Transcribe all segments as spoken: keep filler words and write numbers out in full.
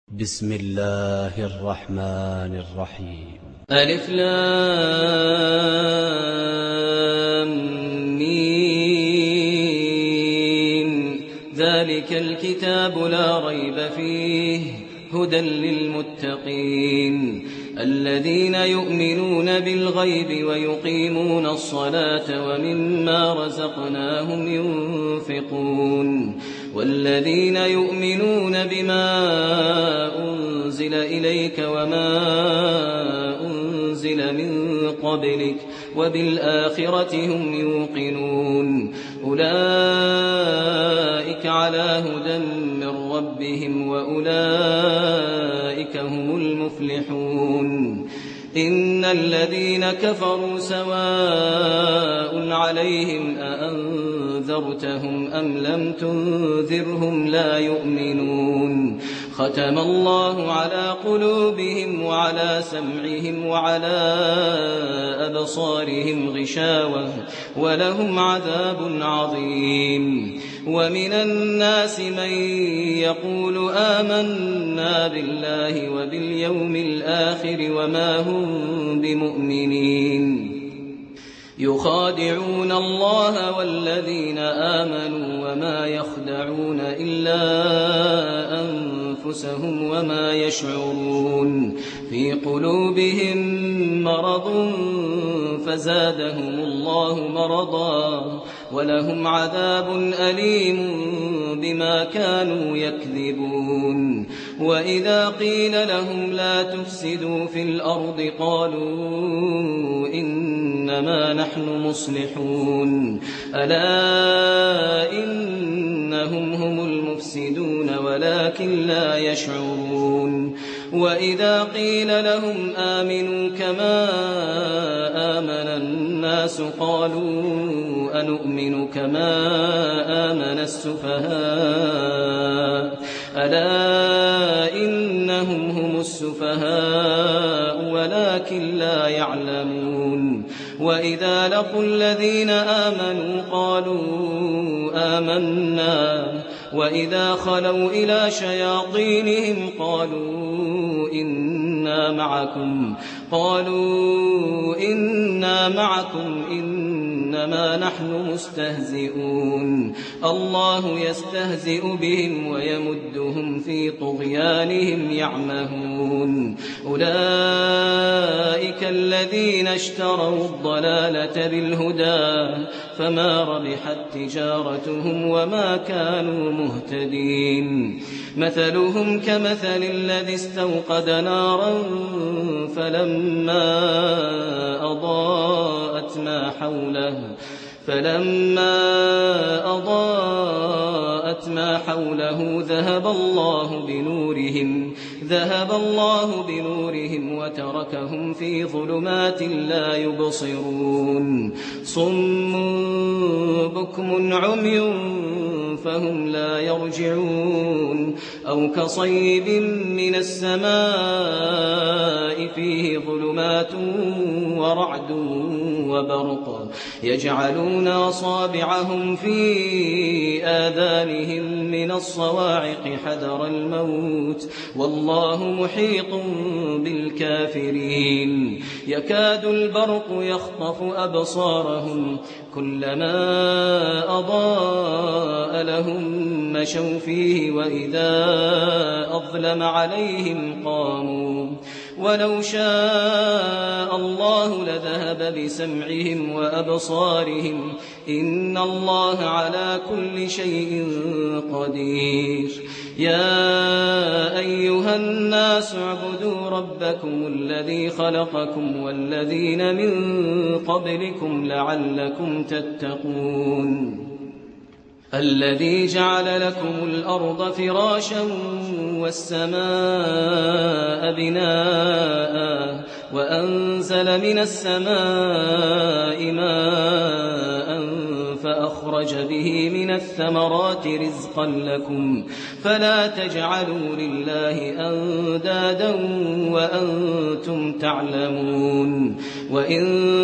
بسم الله الرحمن الرحيم. ألف لام ميم. ذلك الكتاب لا ريب فيه هدى للمتقين الذين يؤمنون بالغيب ويقيمون الصلاة ومما رزقناهم ينفقون والذين يؤمنون بما أنزل إليك وما أنزل من قبلك وبالآخرة هم يوقنون أولئك على هدى من ربهم وأولئك هم المفلحون. إن الذين كفروا سواء عليهم أأنذرتهم أم لم تنذرهم لا يؤمنون. ختم الله على قلوبهم وعلى سمعهم وعلى أبصارهم غشاوة ولهم عذاب عظيم. ومن الناس من يقول آمنا بالله وباليوم الآخر وما هم بمؤمنين يخادعون الله والذين آمنوا وما يخدعون إلا أنفسهم وما يشعرون. في قلوبهم مرض فزادهم الله مرضا ولهم عذاب أليم بما كانوا يكذبون. وإذا قيل لهم لا تفسدوا في الأرض قالوا إنما نحن مصلحون ألا إنهم هم المفسدون ولكن لا يشعرون. وإذا قيل لهم آمنوا كما آمن الناس قالوا أنؤمن كما آمن السفهاء ألا إنهم هم السفهاء ولكن لا يعلمون. وإذا لقوا الذين آمنوا قالوا آمنا وإذا خلوا إلى شياطينهم قالوا إنا معكم قالوا إنا معكم إنما نحن مستهزئون. الله يستهزئ بهم ويمدهم في طغيانهم يعمهون. أولئك الذين اشتروا الضلالة بالهدى فما ربحت تجارتهم وما كانوا مهتدين. مثلهم كمثل الذي استوقد نارا فلما أضاءت ما حوله فلما أضاءت ما حوله ذهب الله بنورهم ذهب الله بنورهم وتركهم في ظلمات لا يبصرون. صم بكم عمي فهم لا يرجعون. أو كصيب من السماء فيه ظلمات ورعد وبرق يجعلون أصابعهم في آذانهم من الصواعق حذر الموت والله محيط بالكافرين. يكاد البرق يخطف أبصارهم كلما أضاء لهم مشوا فيه وإذا أظلم عليهم قاموا ولو شاء الله لذهب بسمعهم وأبصارهم إن الله على كل شيء قدير. يا أيها الناس اعبدوا ربكم الذي خلقكم والذين من قبلكم لعلكم تتقون. الذي جعل لكم الأرض فراشا والسماء بناء وأنزل من السماء ماء فأخرج به من الثمرات رزقا لكم فلا تجعلوا لله أندادا وأنتم تعلمون. وإن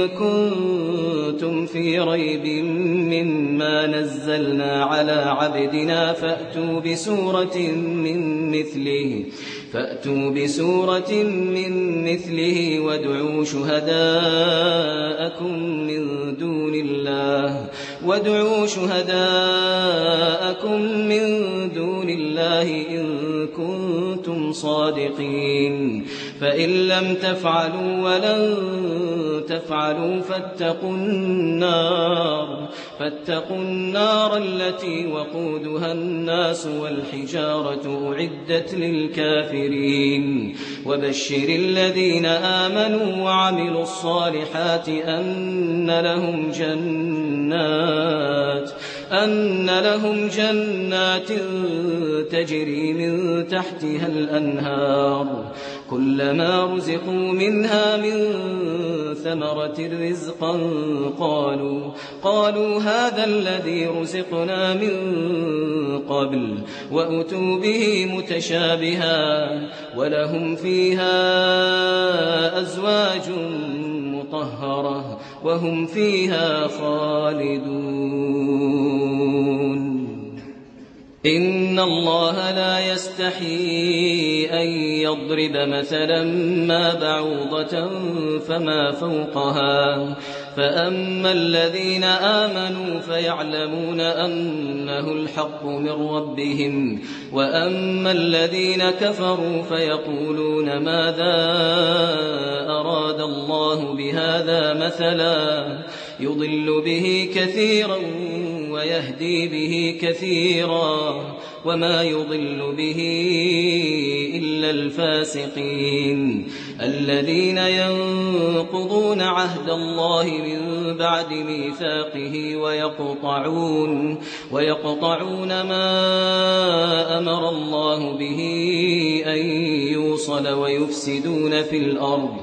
كنتم في ريب مما نزلنا على عبدنا فأتوا بسورة من مثله فأتوا بسورة من مثله وادعوا شهداءكم من دون الله وادعوا شهداءكم من دون الله إن كنتم صادقين فإن لم تفعلوا ولن تفعلوا فاتقوا النار فاتقوا النار التي وقودها الناس والحجارة أعدت للكافرين وبشر الذين آمنوا وعملوا الصالحات أن لهم جنات أن لهم جنات تجري من تحتها الأنهار كلما رزقوا منها من ثمرة رزقا قالوا قالوا هذا الذي رزقنا من قبل وأتوا به متشابها ولهم فيها أزواج مطهرة وهم فيها خالدون إن الله لا يستحيي أن يضرب مثلا ما بعوضة فما فوقها فأما الذين آمنوا فيعلمون أنه الحق من ربهم وأما الذين كفروا فيقولون ماذا أراد الله بهذا مثلا يضل به كثيرا ويهدي به كثيرا وما يضل به إلا الفاسقين الذين ينقضون عهد الله من بعد ميثاقه ويقطعون ويقطعون ما أمر الله به أن يوصل ويفسدون في الأرض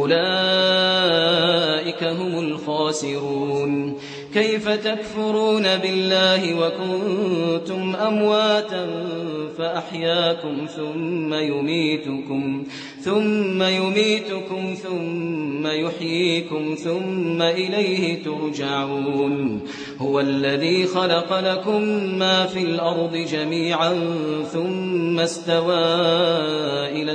أولئك هم الخاسرون كيف تكفرون بالله وكنتم أمواتا فأحياكم ثم يميتكم ثم يميتكم ثم يحييكم ثم إليه ترجعون هو الذي خلق لكم ما في الأرض جميعا ثم استوى إلى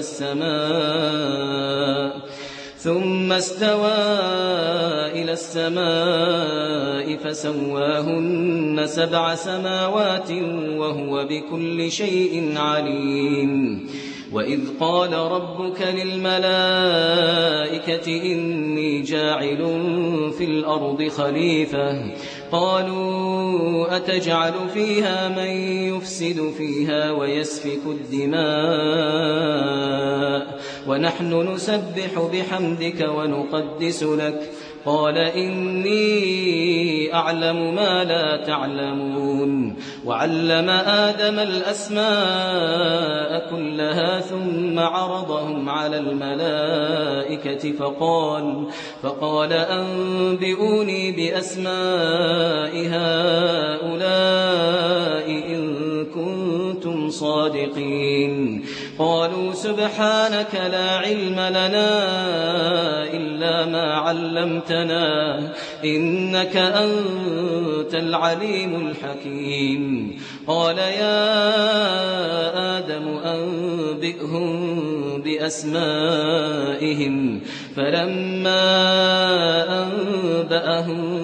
السماء ثم استوى إلى السماء فسواهن سبع سماوات وهو بكل شيء عليم وإذ قال ربك للملائكة إني جاعل في الأرض خليفة قالوا أتجعل فيها من يفسد فيها ويسفك الدماء ونحن نسبح بحمدك ونقدس لك قال إني أعلم ما لا تعلمون وعلم آدم الأسماء كلها ثم عرضهم على الملائكة فقال فقال أنبئوني بأسماء هؤلاء إن كنتم صادقين قالوا سبحانك لا علم لنا إلا ما علمتنا إنك أنت العليم الحكيم قال يا آدم أنبئهم بأسمائهم فلما أنبأهم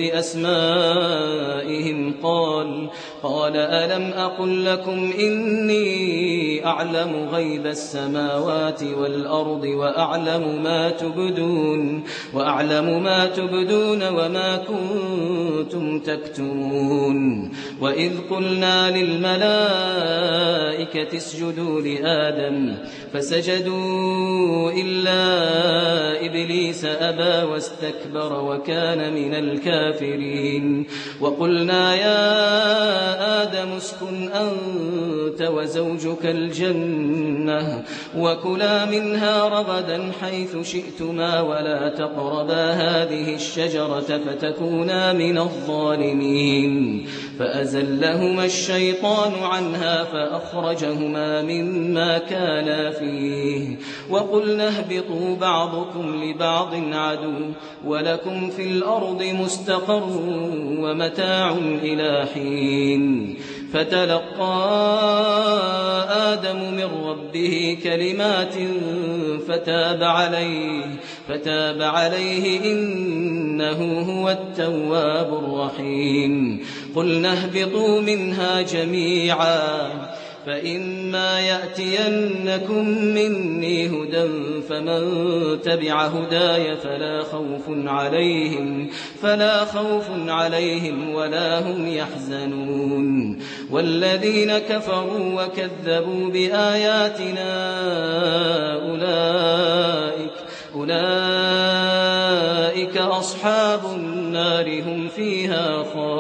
بأسمائهم قال قال ألم أقل لكم إني أعلم غيب السماوات والأرض وأعلم ما تبدون وأعلم ما تبدون وما كنتم تكتمون وإذ قلنا للملائكة اسجدوا لآدم فسجدوا إلا إبليس أبى واستكبر وكان من الكافرين وقلنا يا آدم اسكن أنت وزوجك الجنة وكلا منها رغدا حيث شئتما ولا تقربا هذه الشجرة فتكونا من الظالمين فأزلهما الشيطان عنها فأخرجهما مما كانا فيه وقلنا اهبطوا بعضكم لبعض عدو ولكم في الأرض مستقر ومتاع إلى حين فتلقى آدم من ربه كلمات فتاب عليه فتاب عليه إنه هو التواب الرحيم قلنا اهبطوا منها جميعا فإما يأتينكم مني هدى فمن تبع هداي فلا خوف عليهم فلا خوف عليهم ولا هم يحزنون والذين كفروا وكذبوا بآياتنا أولئك أولئك أصحاب النار هم فيها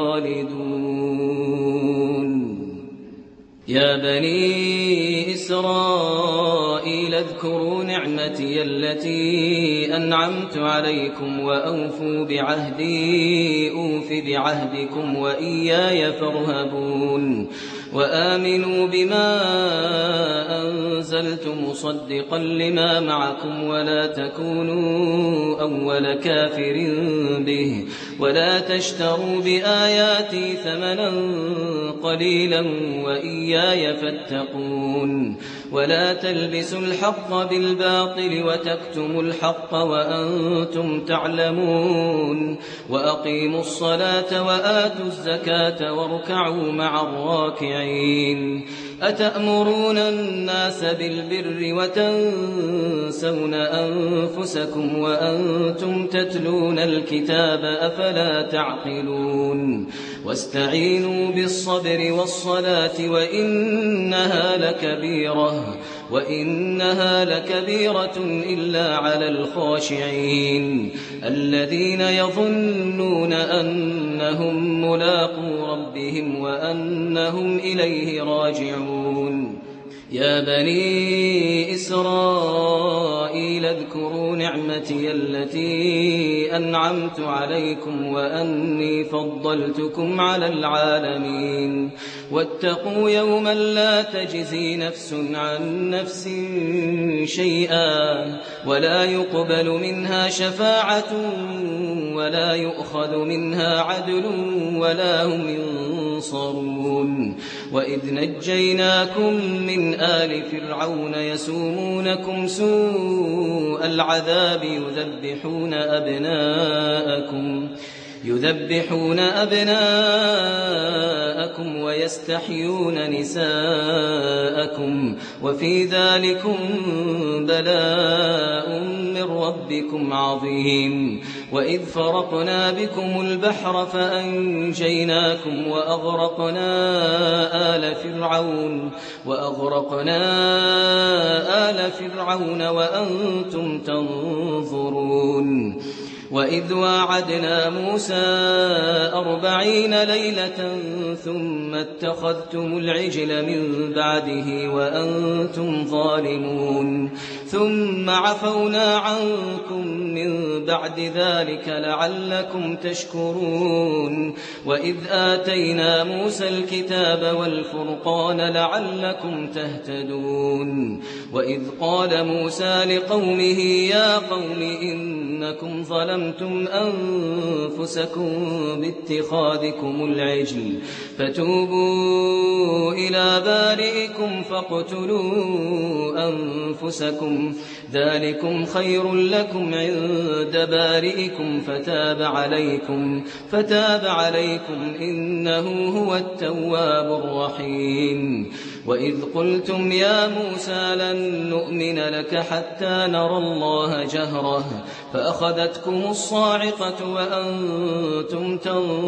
خالدون. يا بني إسرائيل اذكروا نعمتي التي أنعمت عليكم وأوفوا بعهدي أوف بعهدكم وإياي فارهبون وآمنوا بما أنزلت مصدقا لما معكم ولا تكونوا أول كافر به ولا تشتروا بآياتي ثمنا قليلا وإياي فاتقون ولا تلبسوا الحق بالباطل وتكتموا الحق وأنتم تعلمون وأقيموا الصلاة وآتوا الزكاة واركعوا مع الراكعين أتأمرون الناس بالبر وتنسون أنفسكم وأنتم تتلون الكتاب أفلا تعقلون واستعينوا بالصبر والصلاة وإنها لكبيرة وإنها لكبيرة إلا على الخاشعين الذين يظنون أنهم ملاقو ربهم وأنهم إليه راجعون. يا بني إسرائيل اذكروا نعمتي التي أنعمت عليكم وأني فضلتكم على العالمين واتقوا يوما لا تجزي نفس عن نفس شيئا ولا يقبل منها شفاعة ولا يؤخذ منها عدل ولا هم ينصرون. وإذ نجيناكم من آل فرعون يسومونكم سوء العذاب يذبحون أبناءكم يذبحون أبناءكم ويستحيون نساءكم وفي ذلكم بلاء من ربكم عظيم. وإذ فرقنا بكم البحر فأنجيناكم وأغرقنا آل فرعون وأغرقنا آل فرعون وأنتم تنظرون. وإذ واعدنا موسى أربعين ليلة ثم اتخذتم العجل من بعده وأنتم ظالمون ثم عفونا عنكم من بعد ذلك لعلكم تشكرون. وإذ آتينا موسى الكتاب والفرقان لعلكم تهتدون. وإذ قال موسى لقومه يا قوم إنكم ظلمتم أنفسكم باتخاذكم العجل فتوبوا إلى بارئكم فاقتلوا أنفسكم ذلكم خير لكم عند بارئكم فتاب عليكم فتاب عليكم إنه هو التواب الرحيم. وإذ قلتم يا موسى لن نؤمن لك حتى نرى الله جهرة فأخذتكم الصاعقة وأنتم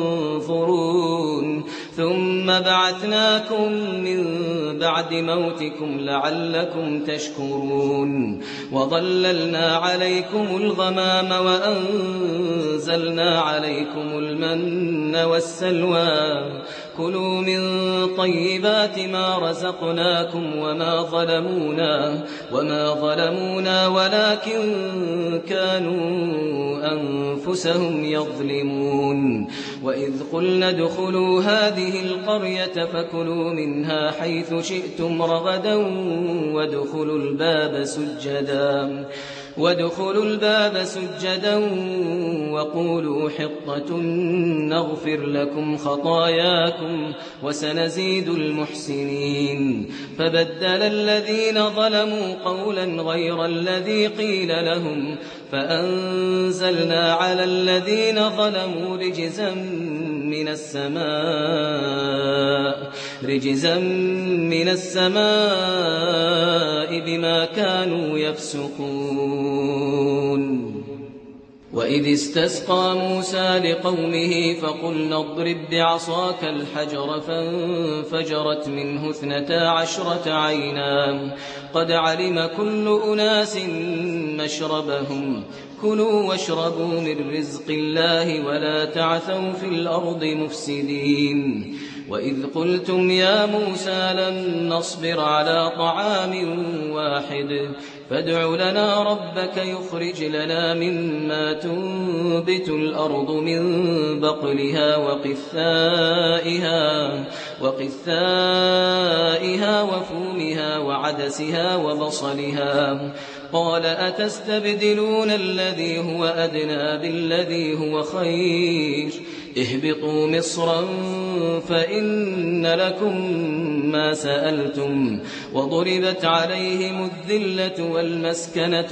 تنظرون ثم بعثناكم من بعد موتكم لعلكم تشكرون. وظللنا عليكم الغمام وأنزلنا عليكم المن والسلوى كلوا من طيبات ما رزقناكم وما ظلمونا وما ظلمونا ولكن كانوا أنفسهم يظلمون. وإذ قلنا ادخلوا هذه القرية فكلوا منها حيث شئتم رغدا وادخلوا الباب سجدا وادخلوا الباب سجدا وقولوا حطة نغفر لكم خطاياكم وسنزيد المحسنين فبدل الذين ظلموا قولا غير الذي قيل لهم فأنزلنا على الذين ظلموا رجزا من السماء رجزا من السماء بما كانوا يفسقون وإذ استسقى موسى لقومه فقلنا اضرب بعصاك الحجر فانفجرت منه اثنتا عشرة عينا قد علم كل أناس مشربهم كلوا واشربوا من رزق الله ولا تعثوا في الأرض مفسدين وإذ قلتم يا موسى لن نصبر على طعام واحد فادع لنا ربك يخرج لنا مما تنبت الأرض من بقلها وقثائها, وقثائها وفومها وعدسها وبصلها قال أتستبدلون الذي هو أدنى بالذي هو خير اهبطوا مصرا فإن لكم ما سألتم وضربت عليهم الذلة والمسكنة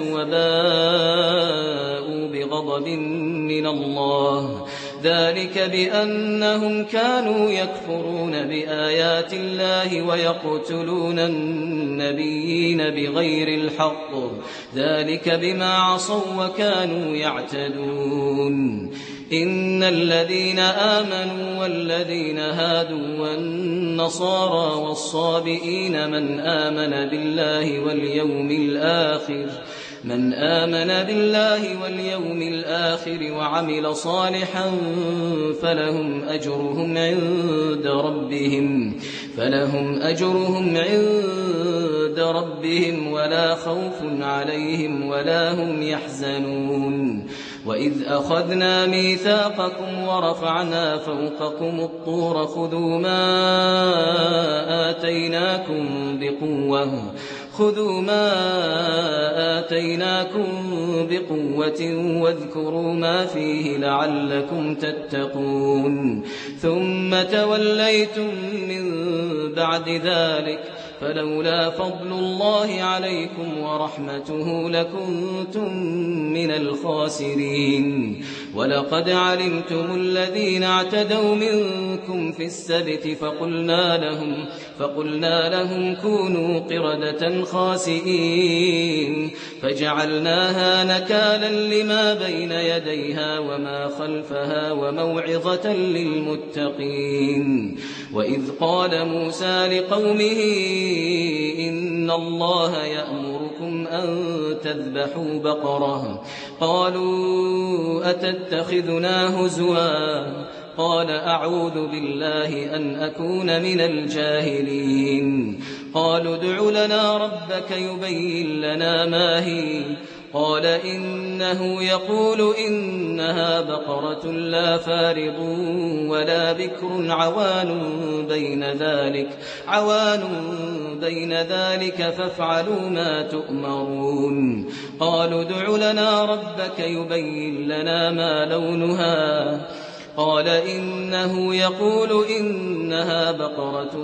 وباءوا بغضب من الله ذلك بأنهم كانوا يكفرون بآيات الله ويقتلون النبيين بغير الحق ذلك بما عصوا وكانوا يعتدون إن الذين آمنوا والذين هادوا والنصارى والصابئين من آمن بالله واليوم الآخر من آمن بالله واليوم الآخر وعمل صالحا فلهم أجرهم عند ربهم فلهم أجرهم عند ربهم ولا خوف عليهم ولا هم يحزنون وإذ أخذنا ميثاقكم ورفعنا فوقكم الطور خذوا ما آتيناكم بقوة خذوا ما آتيناكم بقوة واذكروا ما فيه لعلكم تتقون ثم توليتم من بعد ذلك فلولا فضل الله عليكم ورحمته لكنتم من الخاسرين ولقد علمتم الذين اعتدوا منكم في السبت فقلنا لهم فقلنا لهم كونوا قردة خاسئين فجعلناها نكالا لما بين يديها وما خلفها وموعظة للمتقين وإذ قال موسى لقومه إن الله يأمركم أن تذبحوا بقرة قالوا أتتخذنا هزوا قال أعوذ بالله أن أكون من الجاهلين قالوا ادع لنا ربك يبين لنا ما هي قال إنه يقول إنها بقرة لا فارض ولا بكر عوان بين ذلك عوان بين ذلك فافعلوا ما تؤمرون قالوا ادع لنا ربك يبين لنا ما لونها قال إنه يقول إنها بقرة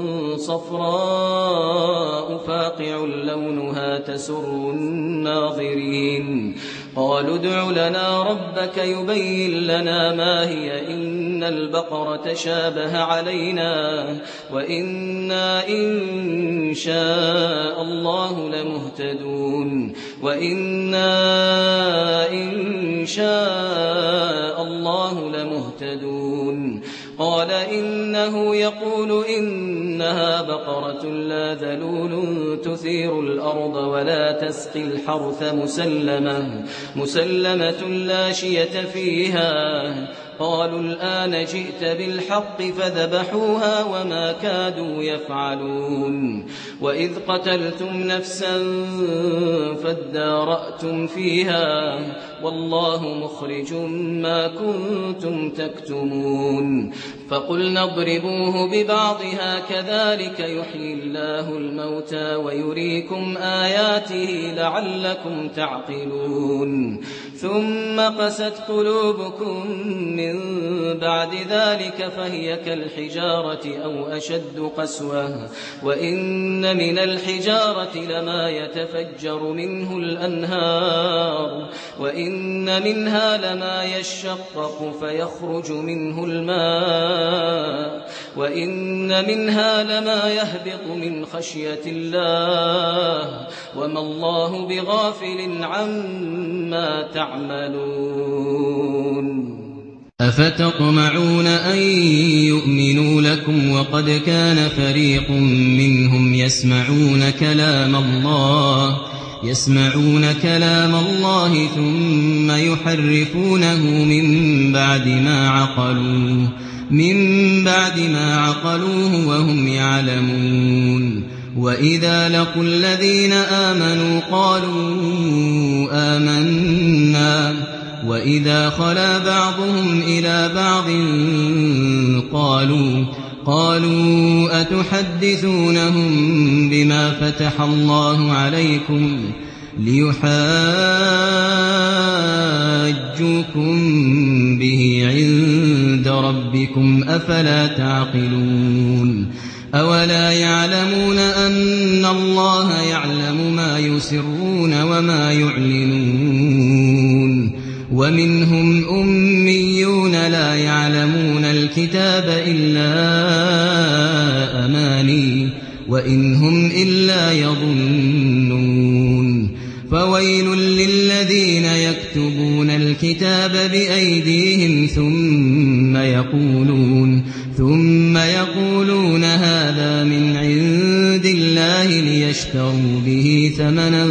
صفراء فاقع لونها تسر الناظرين قالوا ادع لنا ربك يبين لنا ما هي إن البقرة شابه علينا وإنا إن شاء الله لمهتدون وإنا إن شاء الله لمهتدون قال إنه يقول إنها بقرة لا ذلول تثير الأرض ولا تسقي الحرث مسلمة مسلمة لا شية فيها قالوا الآن جئت بالحق فذبحوها وما كادوا يفعلون وإذ قتلتم نفسا فادارأتم فيها والله مخرج ما كنتم تكتمون فقلنا اضربوه ببعضها كذلك يحيي الله الموتى ويريكم آياته لعلكم تعقلون ثم قست قلوبكم من بعد ذلك فهي كالحجارة أو أشد قسوة وإن من الحجارة لما يتفجر منه الأنهار وإن منها لما يشقق فيخرج منه الماء وإن منها لما يهبط من خشية الله وما الله بغافل عما تعملون أفتطمعون أن يؤمنوا لكم وقد كان فريق منهم يسمعون كلام الله يسمعون كلام الله ثم يحرفونه من بعد ما عقلوه من بعد ما عقلوه وهم يعلمون وإذا لقوا الذين آمنوا قالوا آمنا وإذا خلا بعضهم إلى بعض قالوا قالوا أتحدثونهم بما فتح الله عليكم ليحاجوكم به عند ربكم أفلا تعقلون أولا يعلمون أن الله يعلم ما يسرون وما يعلنون ومنهم أميون لا يعلمون الكتاب إلا أماني وإن هم إلا يظنون فويل للذين يكتبون الكتاب بأيديهم ثم يقولون ثم يقولون هذا من عند الله ليشتروا به ثمنا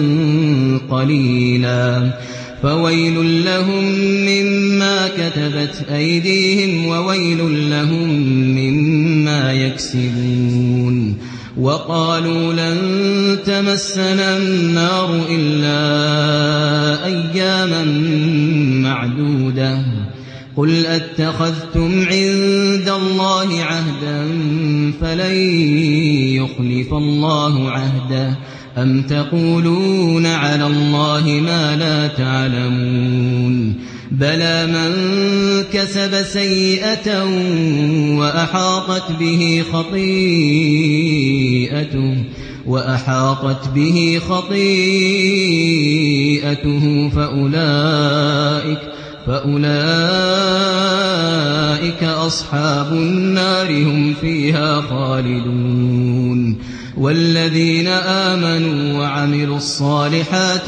قليلا فويل لهم مما كتبت أيديهم وويل لهم مما يكسبون وقالوا لن تمسنا النار إلا أياما معدودة قل أتخذتم عند الله عهدا فلن يخلف الله عهده أم تقولون على الله ما لا تعلمون بلى من كسب سيئة وأحاطت به خطيئته وأحاطت به خطيئته فأولئك فأولئك أصحاب النار هم فيها خالدون والذين آمنوا وعملوا الصالحات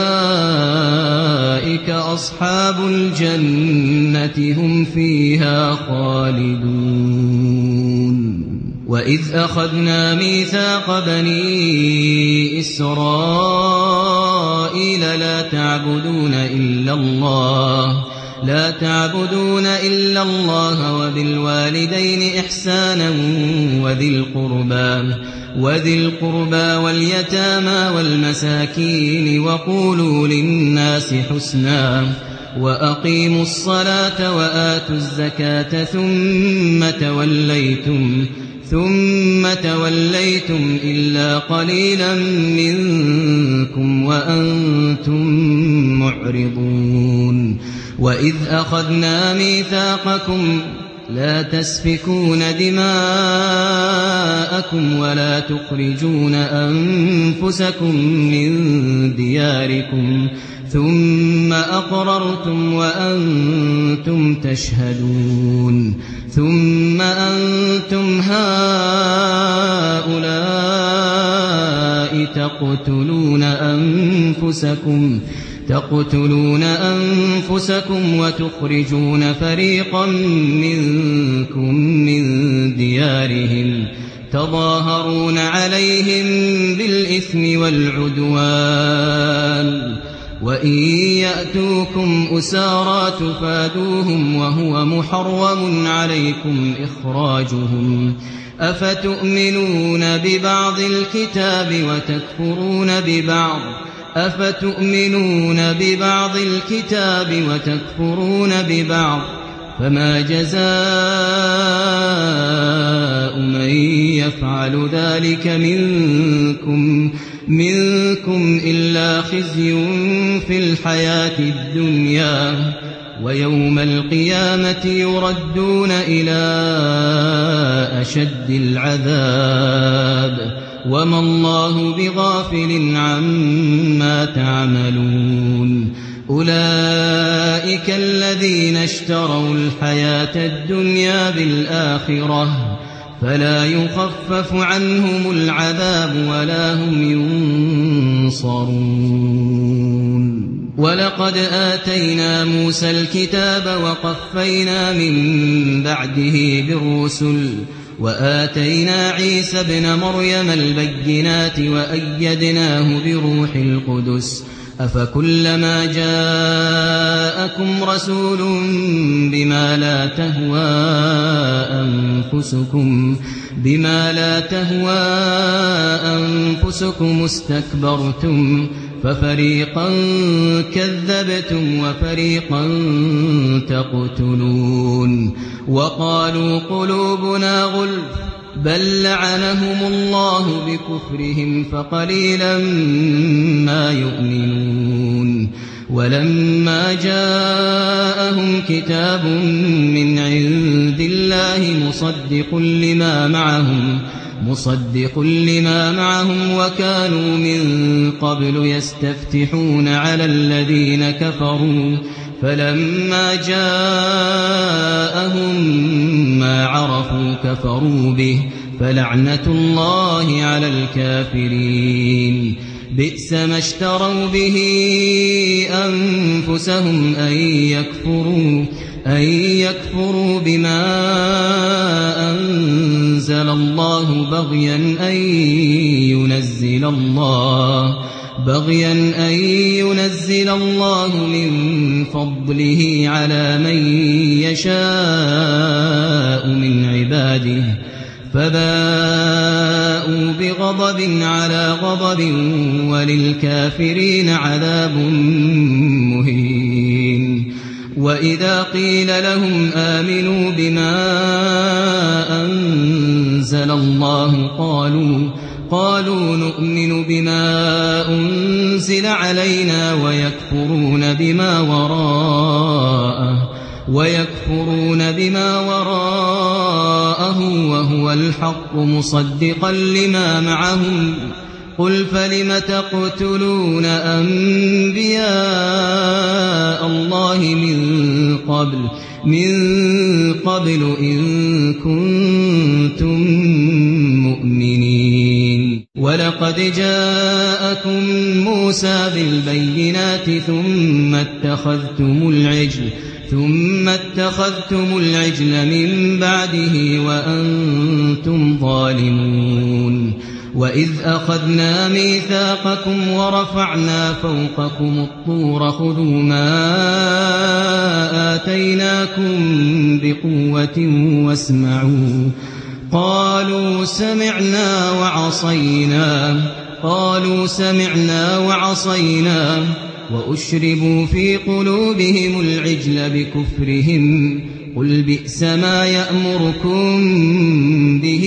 أولئك أصحاب الجنة هم فيها خالدون وإذ أخذنا ميثاق بني إسرائيل لا تعبدون إلا الله لا تعبدون إلا الله وبالوالدين إحسانا وذي القربى وذي القربى واليتامى والمساكين وقولوا للناس حسنا وأقيموا الصلاة وآتوا الزكاة ثم توليتم ثم توليتم إلا قليلا منكم وأنتم معرضون وإذ أخذنا ميثاقكم لا تسفكون دماءكم ولا تخرجون أنفسكم من دياركم ثم أقررتم وأنتم تشهدون ثم أنتم هؤلاء تقتلون أنفسكم تقتلون أنفسكم وتخرجون فريقا منكم من ديارهم تظاهرون عليهم بالإثم والعدوان وإن يأتوكم أسارى تفادوهم وهو محرم عليكم إخراجهم أفتؤمنون ببعض الكتاب وتكفرون ببعض أفتؤمنون ببعض الكتاب وتكفرون ببعض فما جزاء من يفعل ذلك منكم منكم إلا خزي في الحياة الدنيا ويوم القيامة يردون إلى أشد العذاب وما الله بغافل عما تعملون أولئك الذين اشتروا الحياة الدنيا بالآخرة فلا يخفف عنهم العذاب ولا هم ينصرون ولقد آتينا موسى الكتاب وقفينا من بعده بالرسل وآتينا عيسى ابن مريم البينات وأيدناه بروح القدس أفكلما جاءكم رسول بما لا تهوى أنفسكم بما لا تهوى أنفسكم استكبرتم ففريقا كذبتم وفريقا تقتلون وقالوا قلوبنا غلف بل لعنهم الله بكفرهم فقليلا ما يؤمنون ولما جاءهم كتاب من عند الله مصدق لما معهم مصدق لما معهم وكانوا من قبل يستفتحون على الذين كفروا فلما جاءهم ما عرفوا كفروا به فلعنة الله على الكافرين بئس ما اشتروا به أنفسهم أن يكفروا أن يكفروا بما أنزل الله بغيا أن ينزل الله بغيا أن ينزل الله من فضله على من يشاء من عباده فباءوا بغضب على غضب وللكافرين عذاب مهين وإذا قيل لهم آمنوا بما أنزل الله قالوا قالوا نؤمن بما أنزل علينا ويكفرون بما وراءه ويكفرون بما وراءه وهو الحق مصدقا لما معهم قل فلم تقتلون أنبياء الله من قبل من قبل إن كنتم مؤمنين ولقد جاءكم موسى بالبينات ثم اتخذتم العجل ثم اتخذتم العجل من بعده وأنتم ظالمون وإذ أخذنا ميثاقكم ورفعنا فوقكم الطور خذوا ما آتيناكم بقوة واسمعوا قالوا سمعنا وعصينا قالوا سمعنا وعصينا وأشربوا في قلوبهم العجل بكفرهم قل بئس ما يأمركم به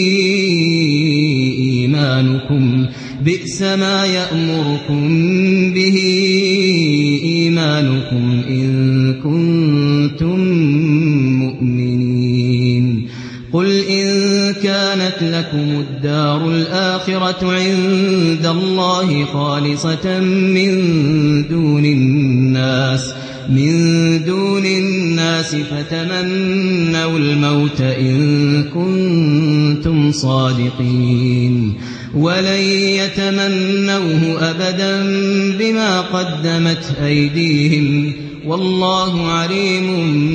إيمانكم بئس ما يأمركم به إيمانكم إن كنتم مؤمنين قل إن كانت لكم الدار الآخرة عند الله خالصة من دون الناس من دون الناس فتمنوا الموت إن كنتم صادقين ولن يتمنوه أبدا بما قدمت أيديهم والله عليم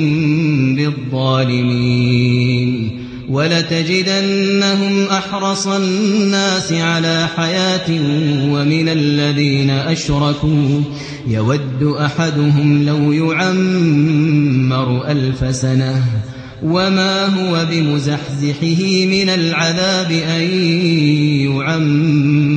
بالظالمين ولتجدنهم أحرص الناس على حياة ومن الذين أشركوا يود أحدهم لو يعمر ألف سنة وما هو بمزحزحه من العذاب أن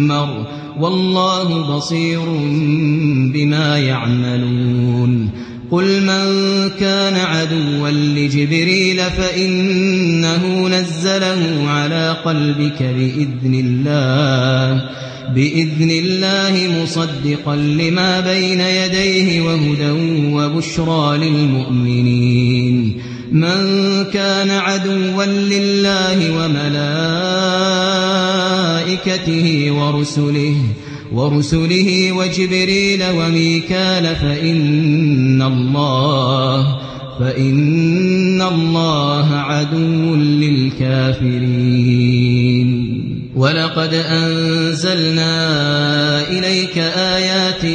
يعمر والله بصير بما يعملون قل من كان عدوا لجبريل فإنه نزله على قلبك بإذن الله بإذن الله مصدقا لما بين يديه وهدى وبشرى للمؤمنين من كان عدوا لله وملائكته ورسله ورسله وجبريل وميكال فإن الله فإن الله عدو للكافرين ولقد أنزلنا إليك آيات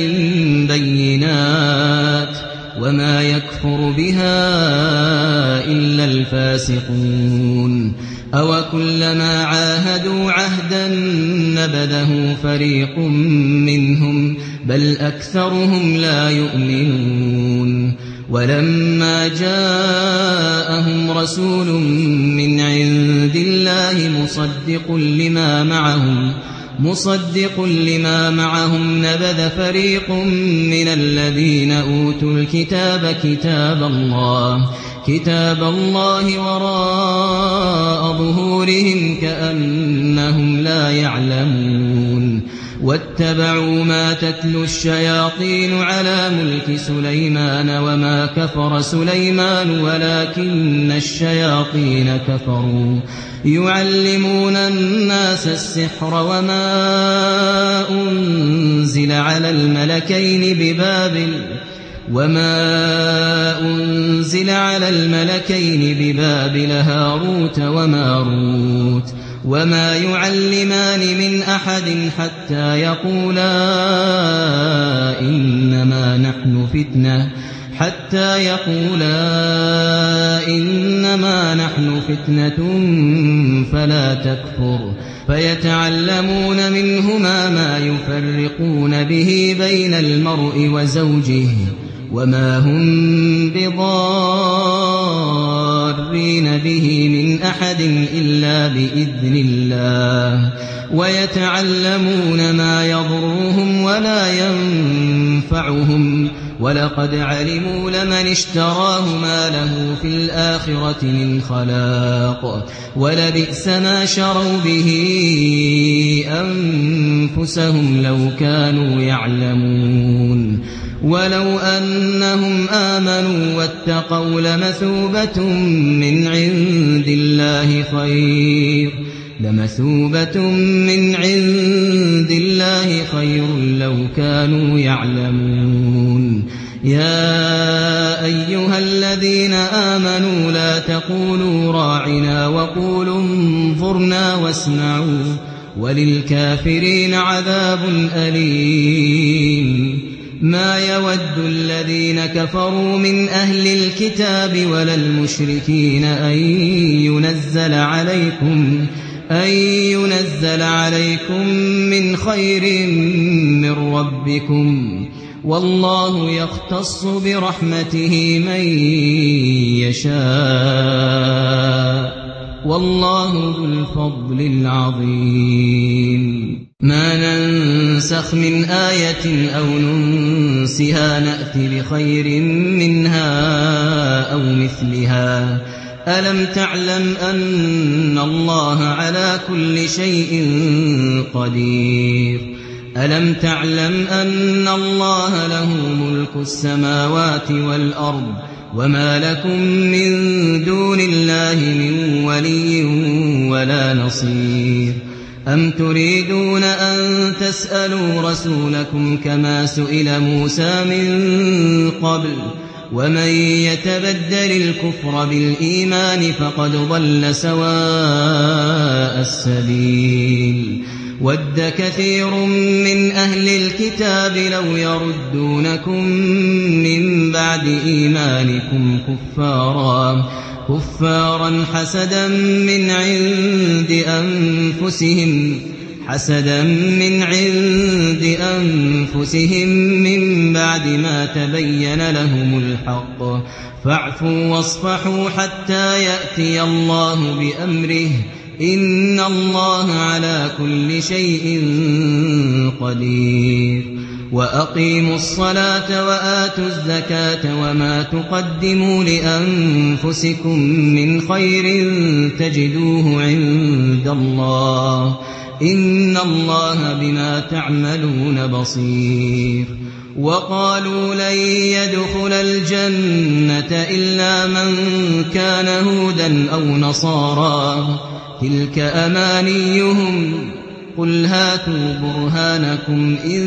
بينات وما يكفر بها إلا الفاسقون أو كلما عاهدوا عهدا نبذه فريق منهم بل أكثرهم لا يؤمنون ولما جاءهم رسول من عند الله مصدق لما معهم مصدق لما معهم نبذ فريق من الذين أوتوا الكتاب كتاب الله كتاب الله وراء ظهورهم كأنهم لا يعلمون واتبعوا ما تتلو الشياطين على ملك سليمان وما كفر سليمان ولكن الشياطين كفروا يعلمون الناس السحر وما أنزل على الملكين ببابل وما أنزل على الملكين ببابل هاروت وماروت وما يعلمان من أحد حتى يقولا إنما نحن فتنة حتى يقولا إنما نحن فتنة فلا تكفر فيتعلمون منهما ما يفرقون به بين المرء وزوجه وما هم بضارين به من أحد إلا بإذن الله ويتعلمون ما يضرهم ولا ينفعهم ولقد علموا لمن اشتراه ما له في الآخرة من خلاق ولبئس ما شروا به أنفسهم لو كانوا يعلمون ولو أنهم آمنوا واتقوا لمثوبة من عند الله خير لمثوبة من عند الله خير لو كانوا يعلمون يا أيها الذين آمنوا لا تقولوا راعنا وقولوا انظرنا واسمعوا وللكافرين عذاب أليم ما يود الذين كفروا من أهل الكتاب ولا المشركين أن ينزل عليكم أن ينزل عليكم من خير من ربكم والله يختص برحمته من يشاء والله ذو الفضل العظيم ما ننسخ من آية أو ننسها نأتي بخير منها أو مثلها ألم تعلم أن الله على كل شيء قدير ألم تعلم أن الله له ملك السماوات والأرض وما لكم من دون الله من ولي ولا نصير أم تريدون أن تسألوا رسولكم كما سئل موسى من قبل ومن يتبدل الكفر بالإيمان فقد ضل سواء السبيل ود كثير من أهل الكتاب لو يردونكم من بعد إيمانكم كفارا كفارا حسدا من عند أنفسهم حسدا من عند أنفسهم من بعد ما تبين لهم الحق فاعفوا واصفحوا حتى يأتي الله بأمره إن الله على كل شيء قدير وأقيموا الصلاة وآتوا الزكاة وما تقدموا لأنفسكم من خير تجدوه عند الله إن الله بما تعملون بصير وقالوا لن يدخل الجنة إلا من كان هودا أو نصارى تلك أمانيهم قل هاتوا برهانكم إن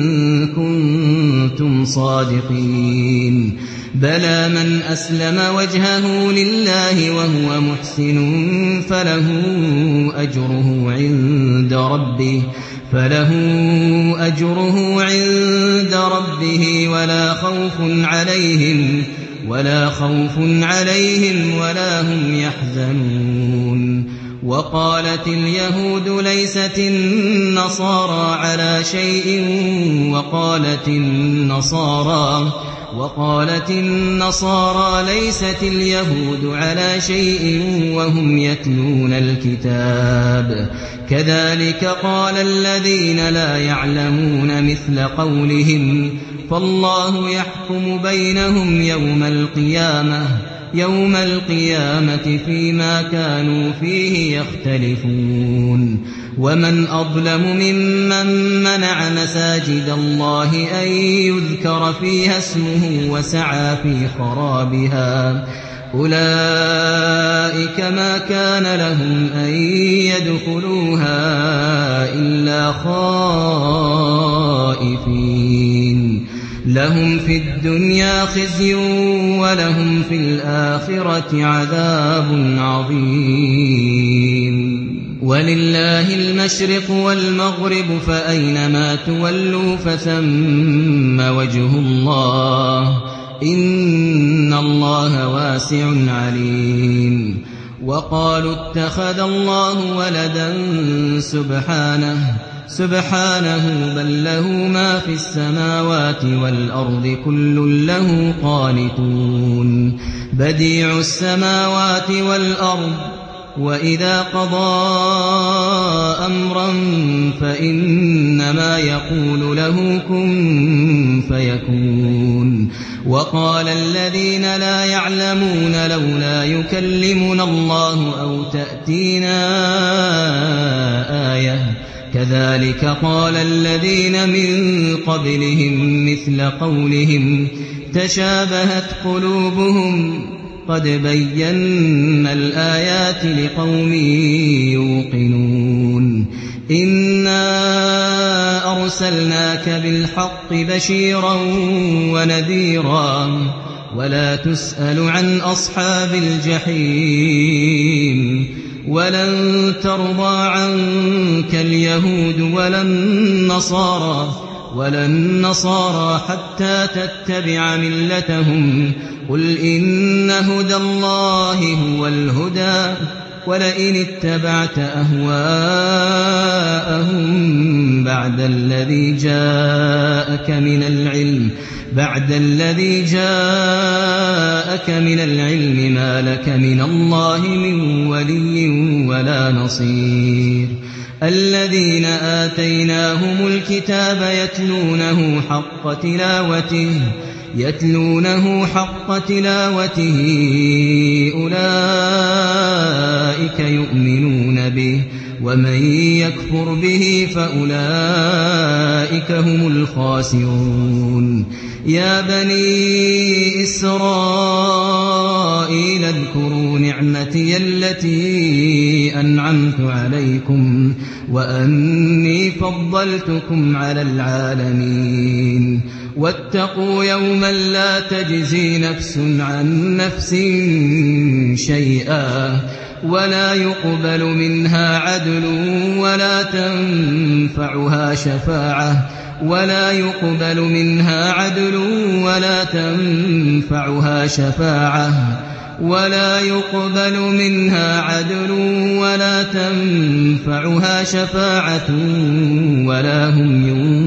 كنتم صادقين بلى من أسلم وجهه لله وهو محسن فله أجره عند ربه فله أجره عند ربه ولا خوف عليهم ولا خوف عليهم ولا هم يحزنون وقالت اليهود ليست النصارى على شيء وقالت النصارى وقالت النصارى ليست اليهود على شيء وهم يتلون الكتاب كذلك قال الذين لا يعلمون مثل قولهم فالله يحكم بينهم يوم القيامة يوم القيامة فيما كانوا فيه يختلفون ومن أظلم ممن منع مساجد الله أن يذكر فيها اسمه وسعى في خرابها أولئك ما كان لهم أن يدخلوها إلا خائفين لهم في الدنيا خزي ولهم في الآخرة عذاب عظيم ولله المشرق والمغرب فأينما تولوا فثم وجه الله إن الله واسع عليم وقالوا اتخذ الله ولدا سبحانه سبحانه بل له ما في السماوات والأرض كل له قانتون بديع السماوات والأرض وإذا قضى أمرا فإنما يقول له كن فيكون وقال الذين لا يعلمون لولا يكلمنا الله أو تأتينا آية كذلك قال الذين من قبلهم مثل قولهم تشابهت قلوبهم قد بينا الآيات لقوم يوقنون إنا أرسلناك بالحق بشيرا ونذيرا ولا تسأل عن أصحاب الجحيم ولن ترضى عنك اليهود ولا النصارى ولا النصارى حتى تتبع ملتهم قل إن هدى الله هو الهدى ولئن اتبعت أهواءهم بعد الذي جاءك من العلم بعد الذي جاءك من العلم ما لك من الله من ولي ولا نصير الذين آتيناهم الكتاب يتلونه حق تلاوته يتلونه حق تلاوته أولئك يؤمنون به ومن يكفر به فأولئك هم الخاسرون يا بني إسرائيل اذكروا نعمتي التي أنعمت عليكم وأني فضلتكم على العالمين واتقوا يوما لا تجزي نفس عن نفس شيئا ولا يقبل منها عدل ولا تنفعها شفاعة ولا يقبل منها عدل ولا تنفعها شفاعة ولا يقبل منها عدل ولا تنفعها شفاعة ولا هم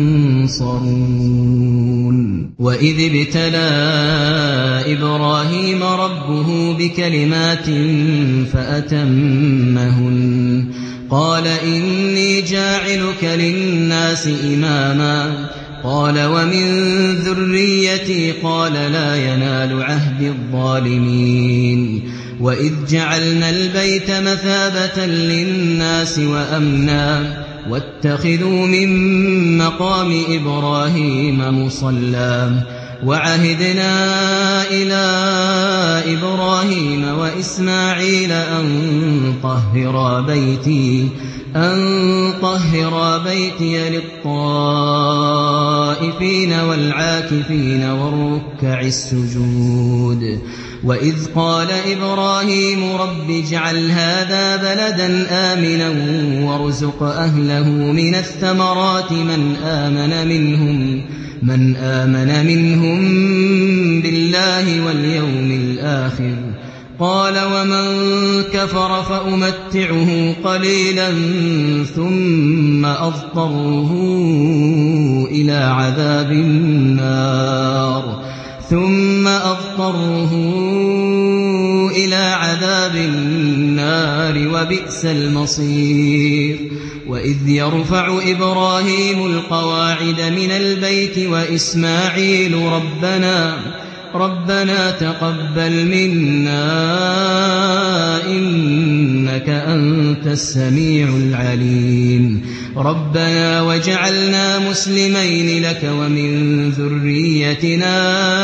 ينصرون وإذ ابتلى إبراهيم ربه بكلمات فأتمهن قال إني جاعلك للناس إماما قال ومن ذريتي قال لا ينال عهد الظالمين وإذ جعلنا البيت مثابة للناس وأمنا واتخذوا من مقام إبراهيم مصلى وعهدنا إلى إبراهيم وإسماعيل أن طهرا بيتي أن طهرا بيتي للطائفين والعاكفين والركع السجود وإذ قال إبراهيم رب اجعل هذا بلدا آمنا وارزق أهله من الثمرات من آمن منهم من آمن منهم بالله واليوم الآخر قال ومن كفر فأمتعه قليلا ثم أضطره إلى عذاب النار ثم أضطره إلى عذاب النار وبئس المصير وإذ يرفع إبراهيم القواعد من البيت وإسماعيل ربنا ربنا تقبل منا إنك أنت السميع العليم ربنا وجعلنا مسلمين لك ومن ذريتنا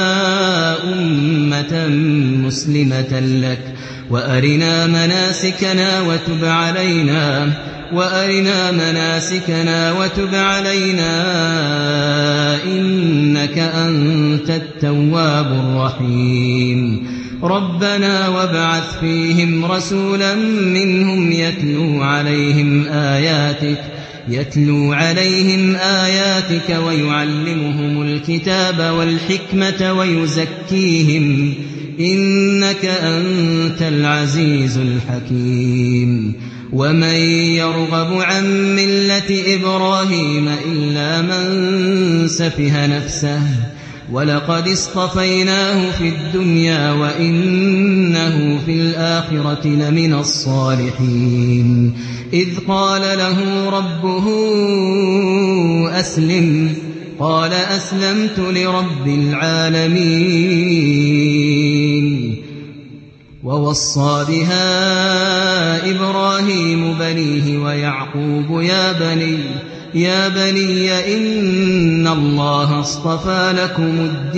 أمة مسلمة لك وأرنا مناسكنا وتب علينا وأرنا مناسكنا وتب علينا إنك أنت التواب الرحيم ربنا وابعث فيهم رسولا منهم يتلو عليهم آياتك يتلو عليهم آياتك ويعلمهم الكتاب والحكمة ويزكيهم إنك أنت العزيز الحكيم ومن يرغب عن ملة إبراهيم إلا من سفه نفسه ولقد اصطفيناه في الدنيا وإنه في الآخرة لمن الصالحين إذ قال له ربه أسلم قال أسلمت لرب العالمين ووصى بها إبراهيم بنيه ويعقوب يا بني يا بني إن الله اصطفى لكم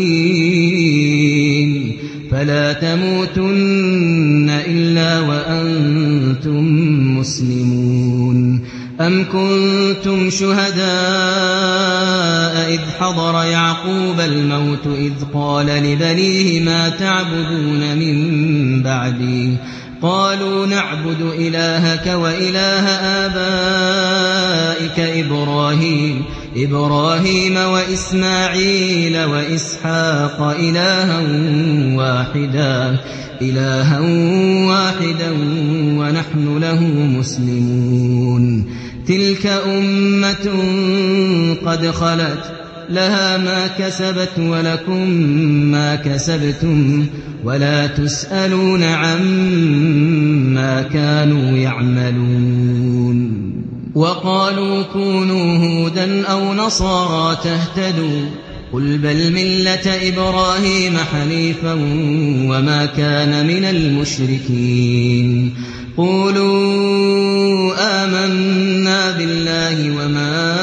الدين فلا تموتن إلا وأنتم مسلمون أم كنتم شهداء إذ حضر يعقوب الموت إذ قال لبنيه ما تعبدون من بعدي قالوا نعبد إلهك وإله آبائك إبراهيم إبراهيم وإسماعيل وإسحاق إلها واحدا إلها واحدا ونحن له مسلمون تلك أمة قد خلت لها ما كسبت ولكم ما كسبتم ولا تسألون عما كانوا يعملون وقالوا كونوا هودا أو نصارى تهتدوا قل بل ملة إبراهيم حنيفا وما كان من المشركين قولوا آمنا بالله وما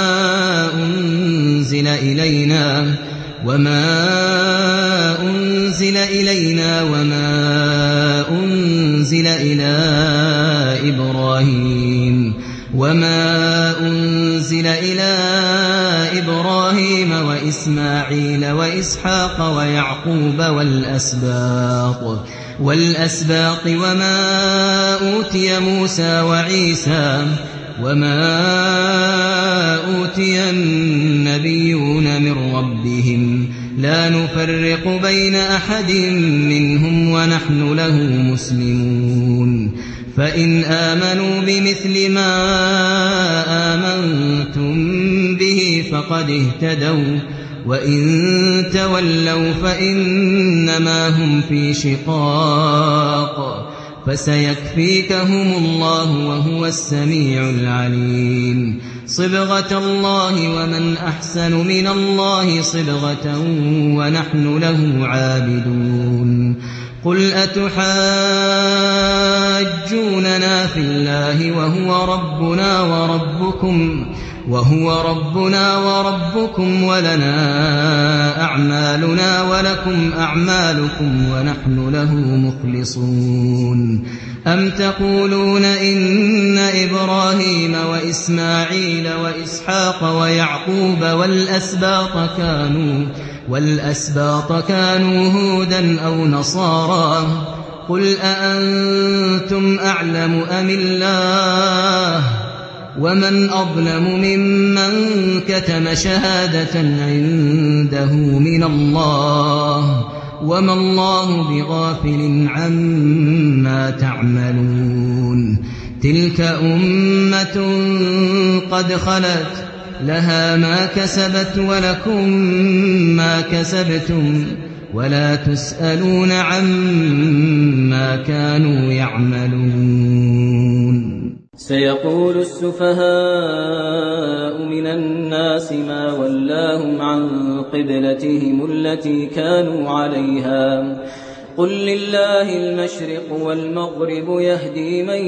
أنزل إلينا وما أنزل إلينا وما أنزل إلى إبراهيم وما أنزل إلى إبراهيم وإسماعيل وإسحاق ويعقوب والأسباط والأسباط وما أوتي موسى وعيسى وما أوتي النبيون من ربهم لا نفرق بين أحد منهم ونحن له مسلمون فإن آمنوا بمثل ما آمنتم به فقد اهتدوا وإن تولوا فإنما هم في شقاق فسيكفيكهم الله وهو السميع العليم صبغة الله ومن أحسن من الله صبغة ونحن له عابدون قل أتحاجوننا في الله وهو ربنا وربكم وهو ربنا وربكم ولنا أعمالنا ولكم أعمالكم ونحن له مخلصون أم تقولون إن إبراهيم وإسماعيل وإسحاق ويعقوب والأسباط كانوا والأسباط كانوا هودا أو نصارى قل أأنتم أعلم أم الله ومن أظلم ممن كتم شهادة عنده من الله وما الله بغافل عما تعملون تلك أمة قد خلت لها ما كسبت ولكم ما كسبتم ولا تسألون عما كانوا يعملون سيقول السفهاء من الناس ما ولاهم عن قبلتهم التي كانوا عليها قل لله المشرق والمغرب يهدي من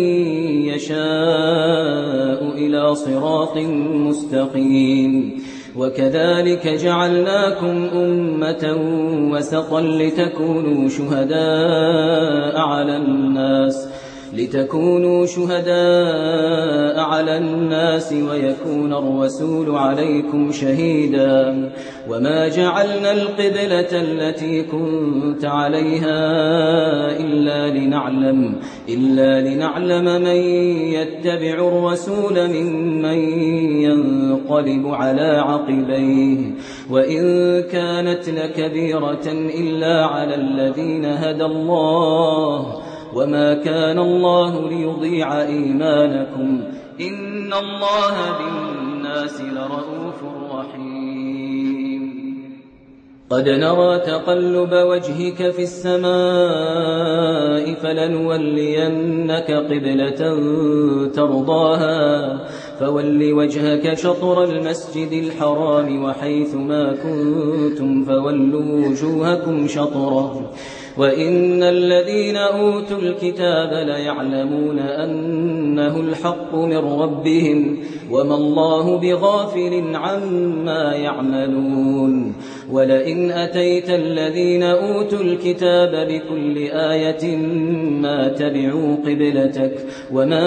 يشاء إلى صراط مستقيم وكذلك جعلناكم أمة وسطا لتكونوا شهداء على الناس لتكونوا شهداء على الناس ويكون الرسول عليكم شهيدا وما جعلنا القبلة التي كنت عليها إلا لنعلم إلا لنعلم من يتبع الرسول ممن ينقلب على عقبيه وإن كانت لكبيرة إلا على الذين هدى الله وما كان الله ليضيع إيمانكم إن الله بالناس لرءوف رحيم قد نرى تقلب وجهك في السماء فلنولينك قبلة ترضاها فول وجهك شطر المسجد الحرام وحيث ما كنتم فولوا وجوهكم شطره وإن الذين أوتوا الكتاب ليعلمون أنه الحق من ربهم وما الله بغافل عما يعملون ولئن أتيت الذين أوتوا الكتاب بكل آية ما تبعوا قبلتك وما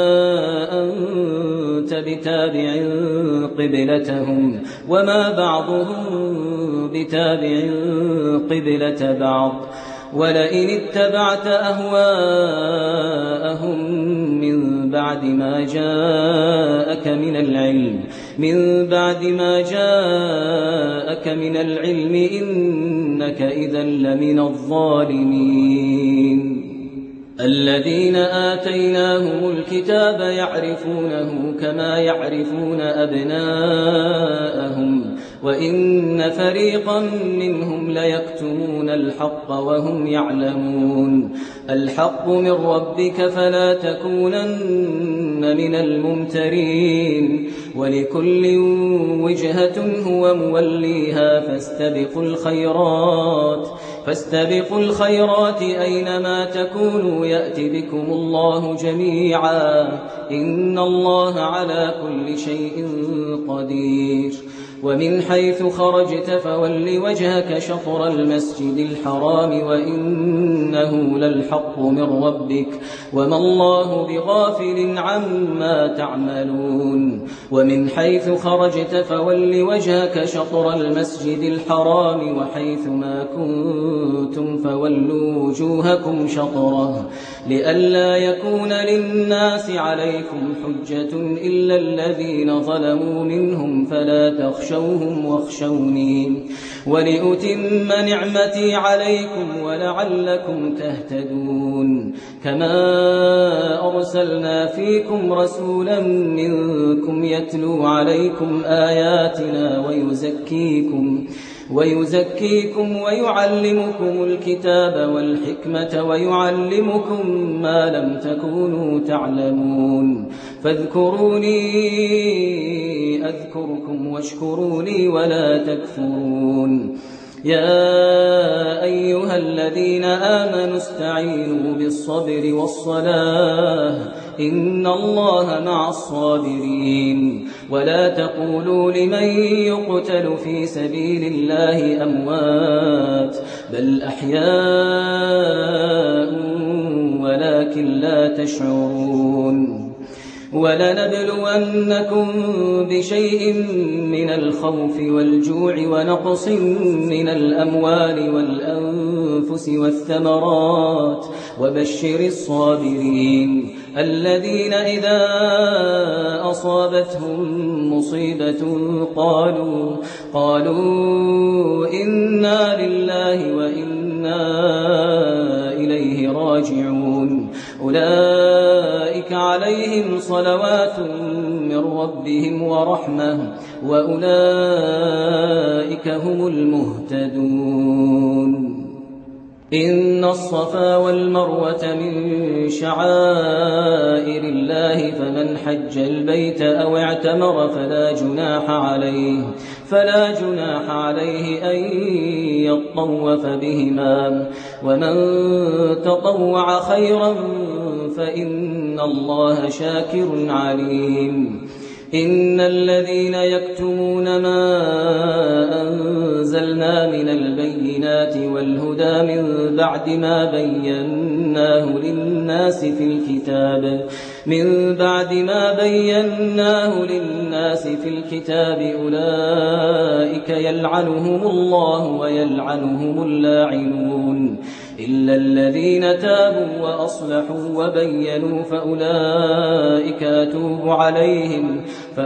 أنت بتابع قبلتهم وما بعضهم بتابع قبلة بعض ولئن اتبعت أهواءهم من بعد ما جاءك من العلم من بعد ما جاءك من العلم إنك إذا لمن الظالمين الذين آتيناهم الكتاب يعرفونه كما يعرفون أبناءهم وإن فريقا منهم ليكتمون الحق وهم يعلمون الحق من ربك فلا تكونن من الممترين ولكل وجهة هو موليها فاستبقوا الخيرات فاستبقوا الخيرات أينما تكونوا يأت بكم الله جميعا إن الله على كل شيء قدير ومن حيث خرجت فول وجهك شطر المسجد الحرام وإنه للحق من ربك وما الله بغافل عما تعملون ومن حيث خرجت فول وجهك شطر المسجد الحرام وحيث ما كنتم فولوا وجوهكم شطره لئلا يكون للناس عليكم حجة إلا الذين ظلموا منهم فلا تخشوا تخشوهم واخشوني ولأتم نعمتي عليكم ولعلكم تهتدون كما أرسلنا فيكم رسولا منكم يتلو عليكم آياتنا ويزكيكم ويزكيكم ويعلمكم الكتاب والحكمة ويعلمكم ما لم تكونوا تعلمون فاذكروني أذكركم واشكروا لي ولا تكفرون يا أيها الذين آمنوا استعينوا بالصبر والصلاة إن الله مع الصابرين ولا تقولوا لمن يقتل في سبيل الله أموات بل أحياء ولكن لا تشعرون ولنبلونكم بشيء من الخوف والجوع ونقص من الأموال والأنفس والثمرات وبشر الصابرين الذين إذا أصابتهم مصيبة قالوا قالوا إنا لله وإنا إليه راجعون أولئك عليهم صلوات من ربهم ورحمة وأولئك هم المهتدون إن الصفا والمروة من شعائر الله فمن حج البيت أو اعتمر فلا جناح عليه فلا جناح عليه أن يطوف بهما ومن تطوع خيرا فإن الله شاكر عليم إن الذين يكتمون ما أنزلنا من البينات والهدى من بعد ما بيناه للناس في الكتاب من بعد ما بيناه للناس في الكتاب أولئك يلعنهم الله ويلعنهم اللاعنون إلا الذين تابوا وأصلحوا وبينوا فأولئك أتوب عليهم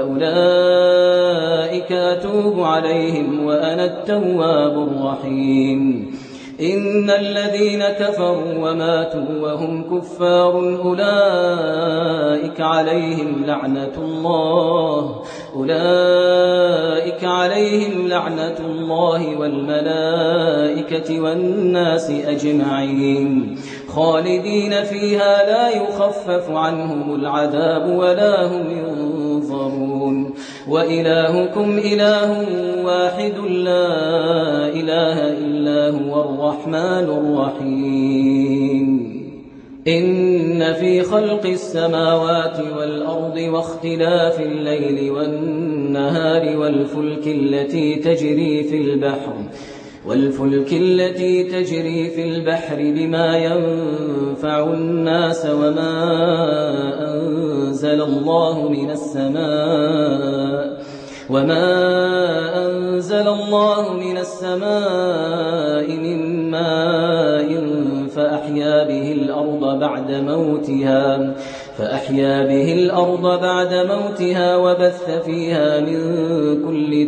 فأولئك أتوب عليهم وأنا التواب الرحيم إن الذين كفروا وماتوا وهم كفار أولئك عليهم لعنة الله أولئك عليهم لعنة الله والملائكة والناس أجمعين خالدين فيها لا يخفف عنهم العذاب ولا هم ينظرون وإلهكم إله واحد لا إله إلا هو الرحمن الرحيم إن في خلق السماوات والأرض واختلاف الليل والنهار والفلك التي تجري في البحر والفلك التي تجري في البحر بما ينفع الناس وما أنزل الله من السماء وما أنزل الله من السماء من ماء فأحيا به الأرض بعد موتها فأحيا به الأرض بعد موتها وبث فيها من كل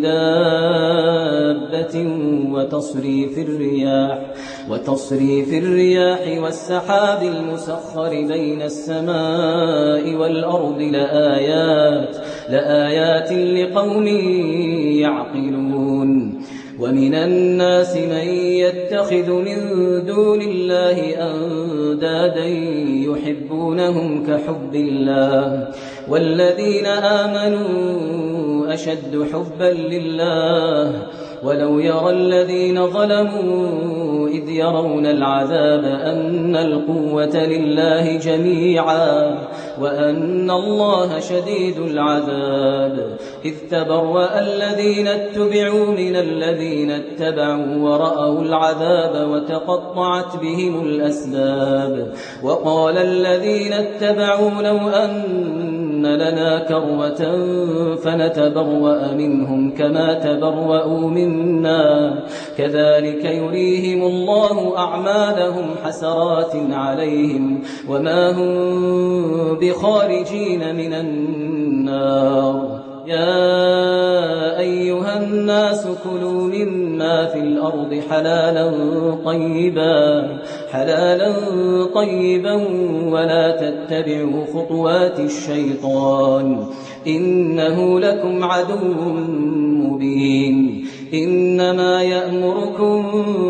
دابة وتصريف الرياح وتصريف الرياح والسحاب المسخر بين السماء والأرض لآيات لآيات لقوم يعقلون ومن الناس من يتخذ من دون الله أندادا يحبونهم كحب الله والذين آمنوا أشد حبا لله ولو يرى الذين ظلموا إذ يرون العذاب أن القوة لله جميعا وأن الله شديد العذاب إذ تبرأ الذين اتبعوا من الذين اتبعوا ورأوا العذاب وتقطعت بهم الأسباب وقال الذين اتبعوا لو أن لنا كرة فنتبرأ منهم كما تبرأوا منا كذلك يريهم الله أعمالهم حسرات عليهم وما هم بخارجين من النار يا أيها الناس كلوا مما في الأرض حلالا طيبا حلالا طيبا ولا تتبعوا خطوات الشيطان إنه لكم عدو مبين إنما يأمركم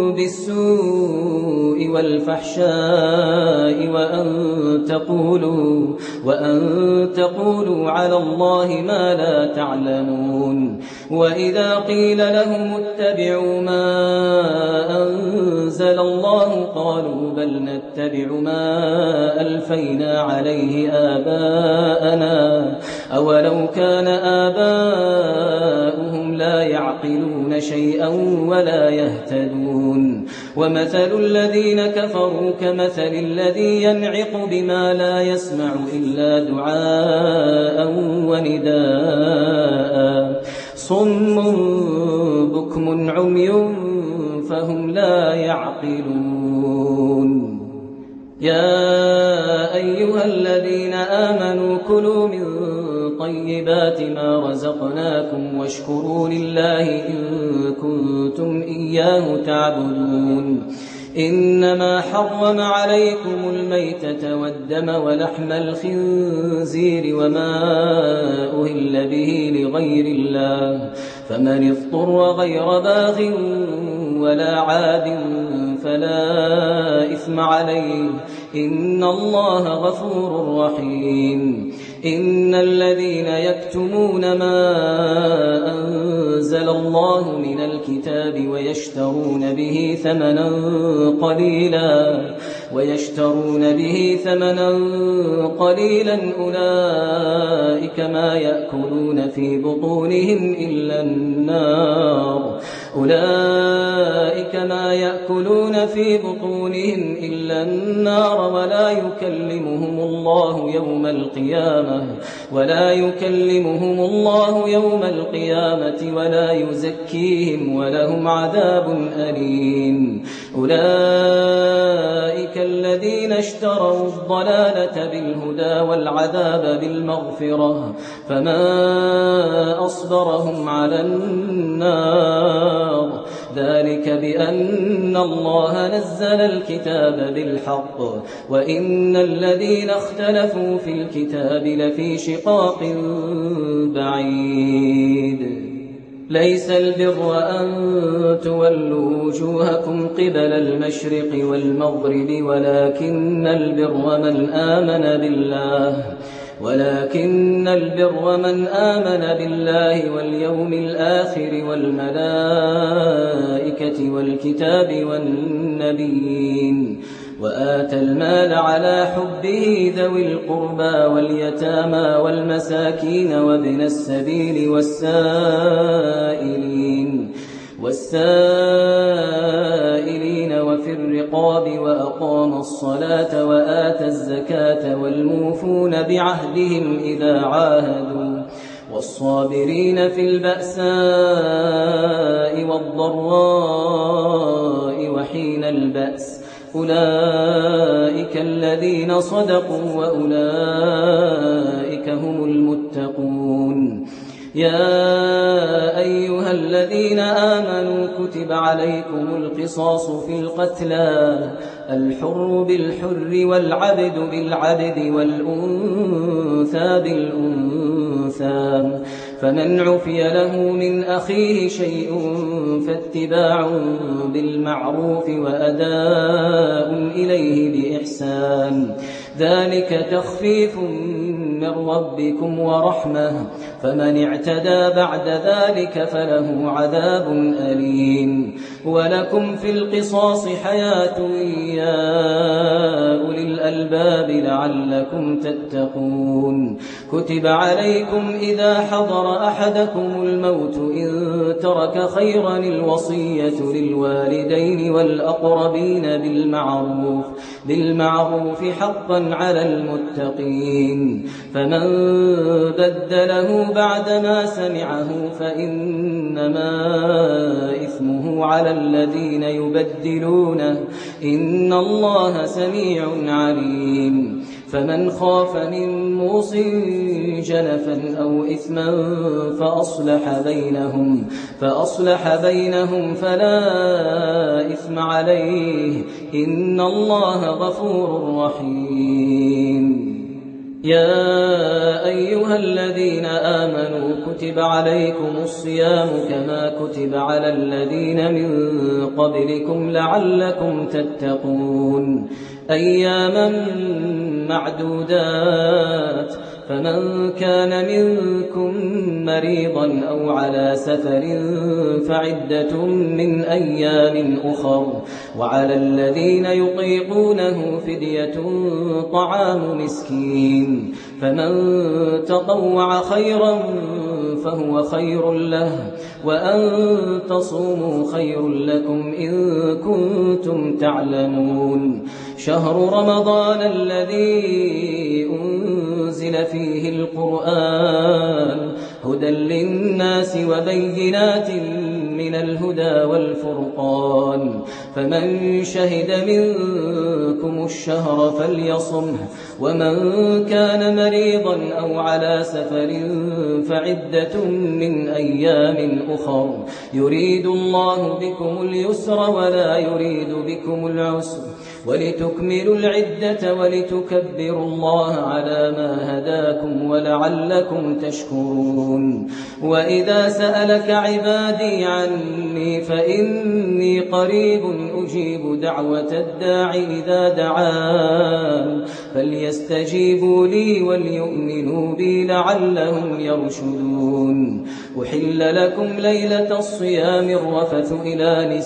بالسوء والفحشاء وأن تقولوا وأن تقولوا على الله ما لا تعلمون وإذا قيل لهم اتبعوا ما أنزل الله قالوا بل نتبع ما ألفينا عليه آباءنا أولو كان آباؤهم لا يعقلون شيئا ولا يهتدون ومثل الذين كفروا كمثل الذي ينعق بما لا يسمع إلا دعاء ونداء صم بكم عمي فهم لا يعقلون يا أيها الذين آمنوا كلوا من طيبات ما رزقناكم واشكروا لله إن كنتم إياه تعبدون إنما حرم عليكم الميتة والدم ولحم الخنزير وما أهل به لغير الله فمن اضطر غير باغ ولا عاد فلا إثم عليه إن الله غفور رحيم إن الذين يكتمون ما أنزل الله من الكتاب ويشترون به ثمنا قليلا ويشترون به ثمنا قليلا أولئك ما يأكلون في بطونهم إلا النار أولئك ما يأكلون في بطونهم إلا النار ولا يكلمهم الله يوم القيامة ولا يكلمهم الله يوم القيامة ولا يزكيهم ولهم عذاب أليم أولئك الذين اشتروا الضلالة بالهدى والعذاب بالمغفرة فما أصبرهم على النار ذلك بأن الله نزل الكتاب بالحق وإن الذين اختلفوا في الكتاب لفي شقاق بعيد ليس البر أن تولوا وجوهكم قبل المشرق والمغرب ولكن البر من آمن بالله ولكن البر من آمن بالله واليوم الآخر والملائكة والكتاب والنبيين وآتى المال على حبه ذوي القربى واليتامى والمساكين وابن السبيل والسائلين والسائلين وفي الرقاب وأقام الصلاة وآتى الزكاة والموفون بعهدهم إذا عاهدوا والصابرين في البأساء والضراء وحين البأس أولئك الذين صدقوا وأولئك هم المتقون يا أيها الذين آمنوا كتب عليكم القصاص في القتلى الحر بالحر والعبد بالعبد والأنثى بالأنثى فمن عفي له من أخيه شيء فاتباع بالمعروف وأداء إليه بإحسان ذلك تخفيف من ربكم ورحمة فمن اعتدى بعد ذلك فله عذاب أليم ولكم في القصاص حياة يا أولي الألباب لعلكم تتقون كتب عليكم إذا حضر أحدكم الموت إن ترك خيرا الوصية للوالدين والأقربين بالمعروف بالمعروف حقا على المتقين فمن بدله بعدما سمعه فإنما إثمه على الذين يبدلونه إن الله سميع عليم فمن خاف من موص جنفا أو إثما فأصلح بينهم, فأصلح بينهم فلا إثم عليه إن الله غفور رحيم. يا أيها الذين آمنوا كتب عليكم الصيام كما كتب على الذين من قبلكم لعلكم تتقون أياما معدودات فمن كان منكم مريضا أو على سفر فعدة من أيام أخر وعلى الذين يطيقونه فدية طعام مسكين فمن تطوع خيرا فهو خير له وأن تصوموا خير لكم إن كنتم تعلمون. شهر رمضان الذي أنزل فيه القرآن هدى للناس وبينات من الهدى والفرقان فمن شهد منكم الشهر فليصمه ومن كان مريضا أو على سفر فعدة من أيام أخر يريد الله بكم اليسر ولا يريد بكم العسر ولتكملوا العدة ولتكبروا الله على ما هداكم ولعلكم تشكرون. وإذا سألك عبادي عني فإني قريب أجيب دعوة الداع إذا دعان فليستجيبوا لي وليؤمنوا بي لعلهم يرشدون. أحل لكم ليلة الصيام الرفث إلى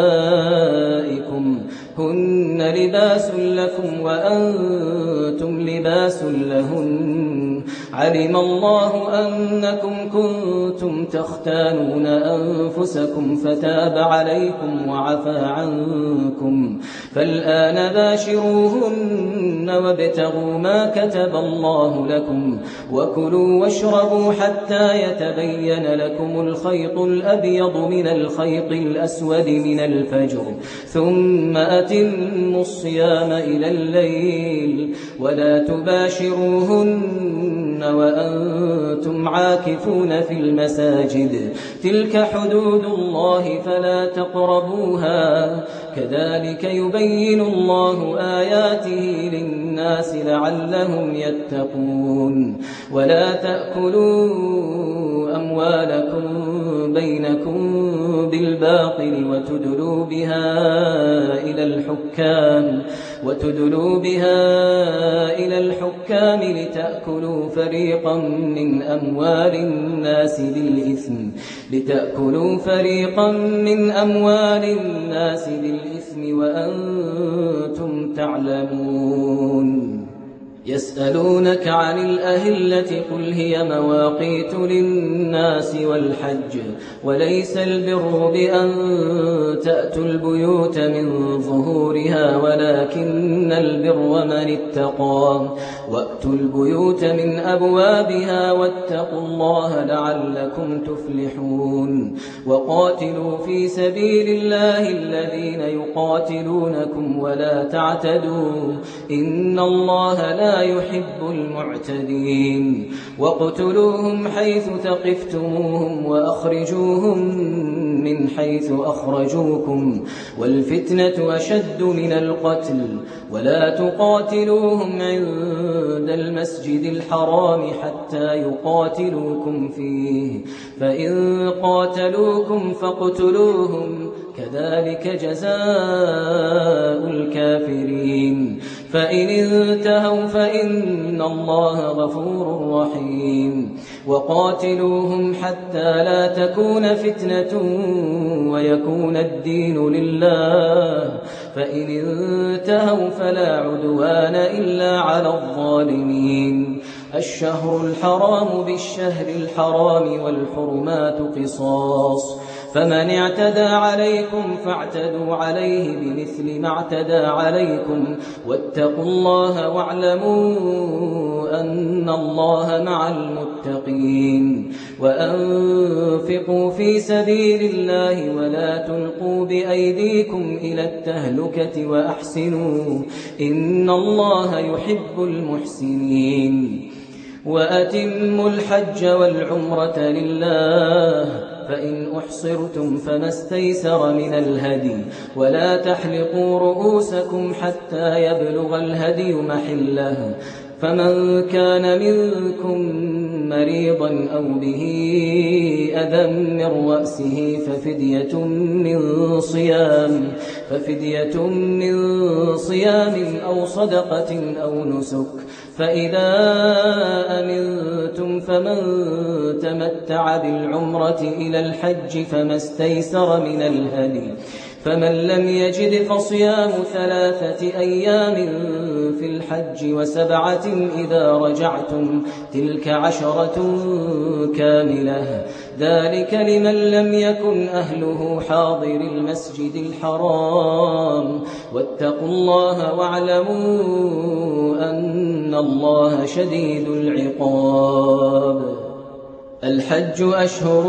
نسائكم هن لباس لكم وأنتم لباس لهن علم الله أنكم كنتم تختانون أنفسكم فتاب عليكم وعفى عنكم فالآن باشروهن وابتغوا ما كتب الله لكم وكلوا واشربوا حتى يتبين لكم الخيط الأبيض من الخيط الأسود من الفجر ثم أتموا الصيام إلى الليل ولا تباشروهن وأنتم عاكفون في المساجد تلك حدود الله فلا تقربوها كذلك يبين الله آياته للناس لعلهم يتقون. ولا تأكلوا أموالكم بينكم بالباطل وتدلوا بها إلى الحكام وتدلوا بها إلى الحكام لتأكلوا فريقا من أموال الناس بالإثم لتأكلوا فريقا من أموال الناس بالإثم وأنتم تعلمون. يسألونك عن الأهلة قل هي مواقيت للناس والحج وليس البر بأن تأتوا البيوت من ظهورها ولكن البر من اتقى وأتوا البيوت من أبوابها واتقوا الله لعلكم تفلحون. وقاتلوا في سبيل الله الذين يقاتلونكم ولا تعتدوا إن الله لا يحب المعتدين. واقتلوهم حيث ثقفتموهم وأخرجوهم من حيث أخرجوكم والفتنة أشد من القتل ولا تقاتلوهم عند المسجد الحرام حتى يقاتلوكم فيه فإن قاتلوكم فاقتلوهم كذلك جزاء الكافرين. فإن انتهوا فإن الله غفور رحيم. وقاتلوهم حتى لا تكون فتنة ويكون الدين لله فإن انتهوا فلا عدوان إلا على الظالمين. الشهر الحرام بالشهر الحرام والحرمات قصاص فمن اعتدى عليكم فاعتدوا عليه بمثل ما اعتدى عليكم واتقوا الله واعلموا أن الله مع المتقين وأنفقوا في سبيل الله ولا تلقوا بأيديكم إلى التهلكة وأحسنوا إن الله يحب المحسنين وأتموا الحج والعمرة لله فإن أحصرتم فما استيسر من الهدي ولا تحلقوا رؤوسكم حتى يبلغ الهدي محله فمن كان منكم مريضا أو به أذى من رأسه ففدية من صيام ففدية من صيام أو صدقة أو نسك فإذا أمنتم فمن تمتع بالعمرة إلى الحج فما استيسر من الهدي فمن لم يجد فصيام ثلاثة أيام في الحج وسبعة إذا رجعتم تلك عشرة كاملة ذلك لمن لم يكن أهله حاضر المسجد الحرام واتقوا الله واعلموا أن الله شديد العقاب الحج أشهر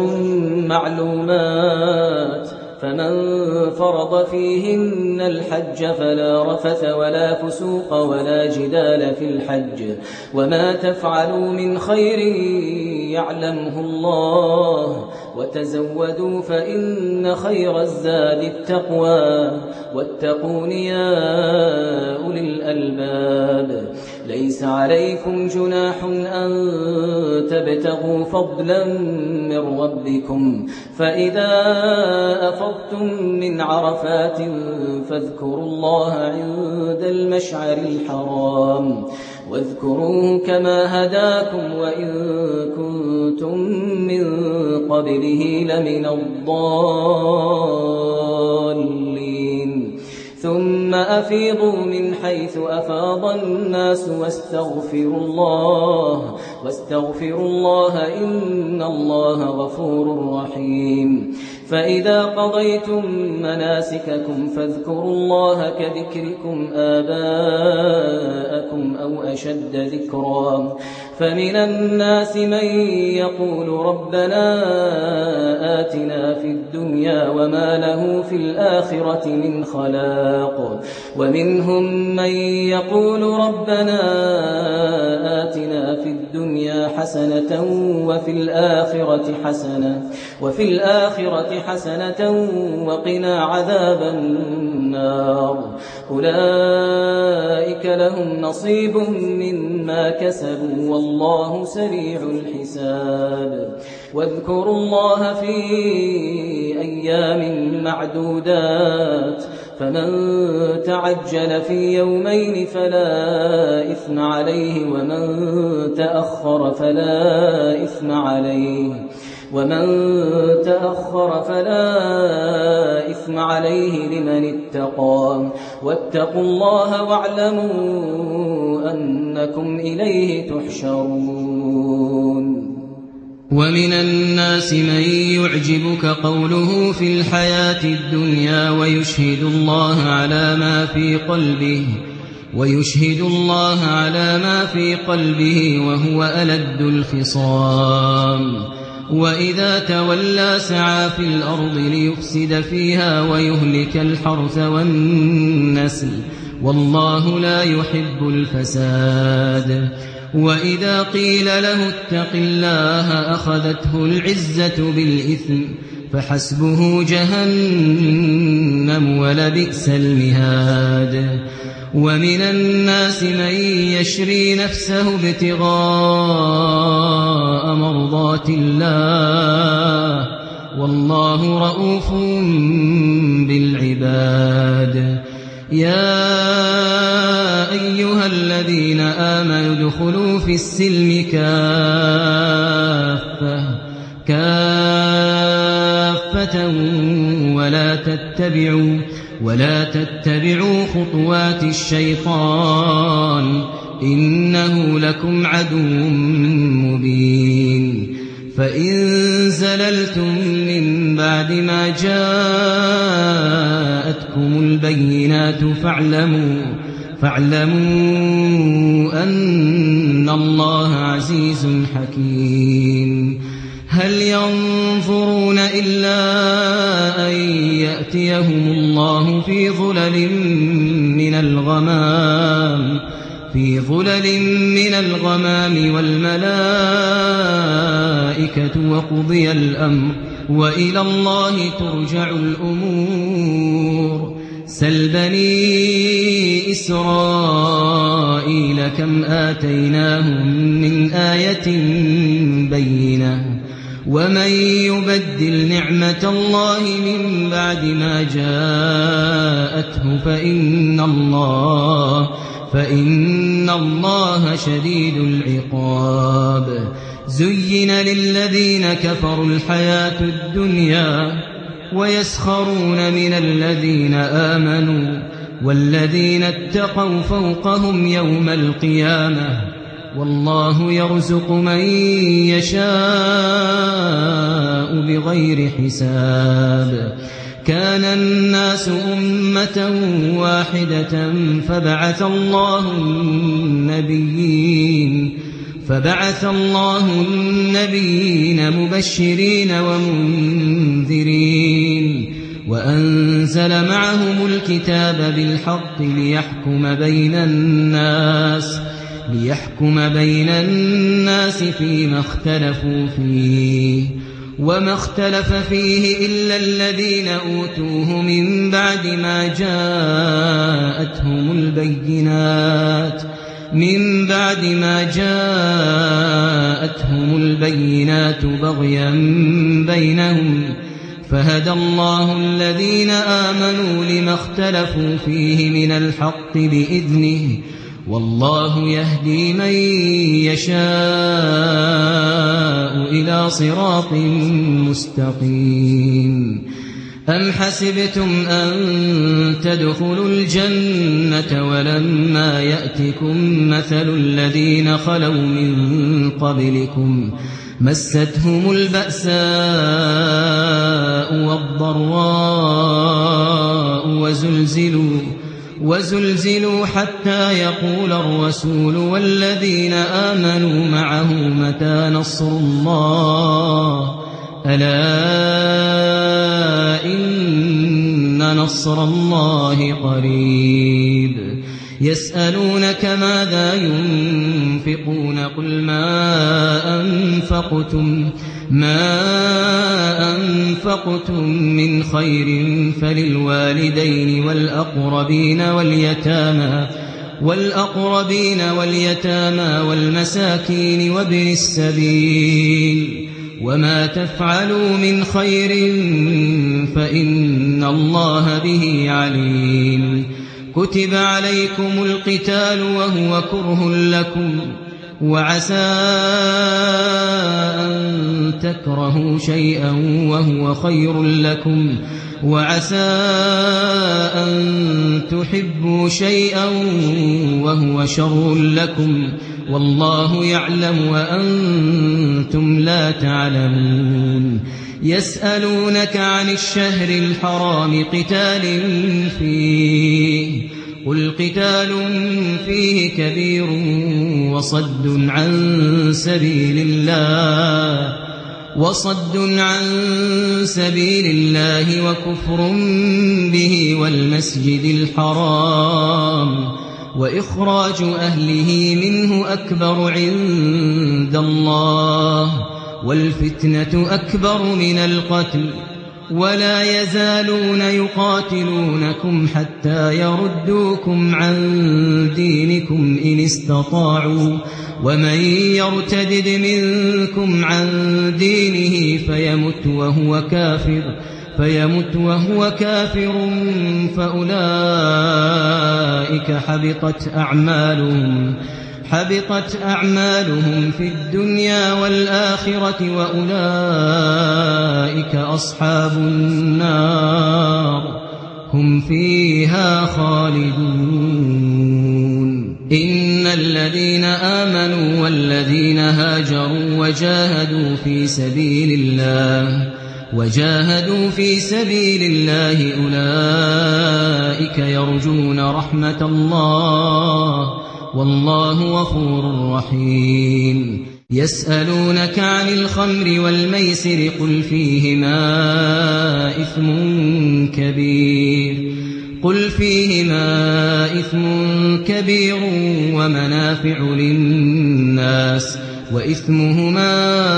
معلومات فمن فرض فيهن الحج فلا رفث ولا فسوق ولا جدال في الحج وما تفعلوا من خير يعلمه الله وتزودوا فإن خير الزاد التقوى واتقون يا أولي الألباب ليس عليكم جناح أن تبتغوا فضلا من ربكم فإذا أفضتم من عرفات فاذكروا الله عند المشعر الحرام واذكروه كما هداكم وإن كنتم من قبله لمن الضالين ثم أفيضوا من حيث أفاض الناس واستغفروا الله واستغفروا الله إن الله غفور رحيم فإذا قضيتم مناسككم فاذكروا الله كذكركم آباءكم أو أشد ذكرا فمن الناس من يقول ربنا آتنا في الدنيا وما له في الآخرة من خلاق ومنهم من يقول ربنا آتنا في الدنيا حسنة وفي الآخرة حسنة وفي الآخرة حسنة وقنا عذاب النار أولئك لهم نصيب مما كسبوا والله سريع الحساب واذكروا الله في أيام معدودات فمن تعجل في يومين فلا إثم عليه ومن تأخر فلا إثم عليه ومن تأخر فلا إثم عليه لمن اتقى واتقوا الله واعلموا أنكم إليه تحشرون ومن الناس من يعجبك قوله في الحياة الدنيا ويشهد الله على ما في قلبه ويشهد الله على ما في قلبه وهو ألد الخصام وإذا تولى سعى في الأرض ليفسد فيها ويهلك الحرث والنسل والله لا يحب الفساد وإذا قيل له اتق الله أخذته العزة بالإثم فحسبه جهنم ولبئس المهاد ومن الناس من يشري نفسه ابتغاء مرضات الله والله رؤوف بالعباد يا أيها الذين آمنوا ادخلوا في السلم كافة كافة ولا تتبعوا ولا تتبعوا خطوات الشيطان إنه لكم عدو مبين فإن زللتم من بعد ما جاءتكم البينات فاعلموا فاعلموا أن الله عزيز حكيم. هل ينظرون إلا أن يأتيهم الله في ظلل من الغمام في ظلل من الغمام والملائكة وقضي الأمر وإلى الله ترجع الأمور. سل بني إسرائيل كم آتيناهم من آية بينة ومن يبدل نعمة الله من بعد ما جاءته فإن الله فإن الله شديد العقاب. زين للذين كفروا الحياة الدنيا ويسخرون من الذين آمنوا والذين اتقوا فوقهم يوم القيامة والله يرزق من يشاء بغير حساب. كان الناس أمة واحدة فبعث الله النبيين فبعث الله النبيين مبشرين ومنذرين وأنزل معهم الكتاب بالحق ليحكم بين الناس ليحكم بين الناس فيما اختلفوا فيه وما اختلف فيه إلا الذين أوتوه من بعد ما جاءتهم البينات من بعد ما جاءتهم البينات بغيا بينهم فهدى الله الذين آمنوا لما اختلفوا فيه من الحق بإذنه والله يهدي من يشاء إلى صراط مستقيم. أم حسبتم أن تدخلوا الجنة ولما يأتكم مثل الذين خلوا من قبلكم مستهم البأساء والضراء وزلزلوا وزلزلوا حتى يقول الرسول والذين آمنوا معه متى نصر الله ألا إن نصر الله قريب. يسألونك ماذا ينفقون قل ما أنفقتم ما أنفقتم من خير فللوالدين والأقربين واليتامى والأقربين واليتامى والمساكين وابن السبيل وما تفعلوا من خير فإن الله به عليم. كتب عليكم القتال وهو كره لكم وعسى أن تكرهوا شيئا وهو خير لكم وعسى أن تحبوا شيئا وهو شر لكم والله يعلم وأنتم لا تعلمون. يسألونك عن الشهر الحرام قتال فيه قل قتال فيه كبير وصد عن سبيل الله وصد عن سبيل الله وكفر به والمسجد الحرام وإخراج أهله منه أكبر عند الله والفتنة أكبر من القتل ولا يزالون يقاتلونكم حتى يردوكم عن دينكم إن استطاعوا ومن يرتدد منكم عن دينه فيمت وهو كافر فيمت وهو كافر فأولئك حبطت أعمالهم حبطت أعمالهم في الدنيا والآخرة وأولئك أصحاب النار هم فيها خالدون. إن الذين آمنوا والذين هاجروا وجاهدوا في سبيل الله وجاهدوا في سبيل الله أولئك يرجون رحمة الله والله غفور رحيم يسألونك عن الخمر والميسر قل فيهما إثم كبير قل فيهما إثم كبير ومنافع للناس وإثمهما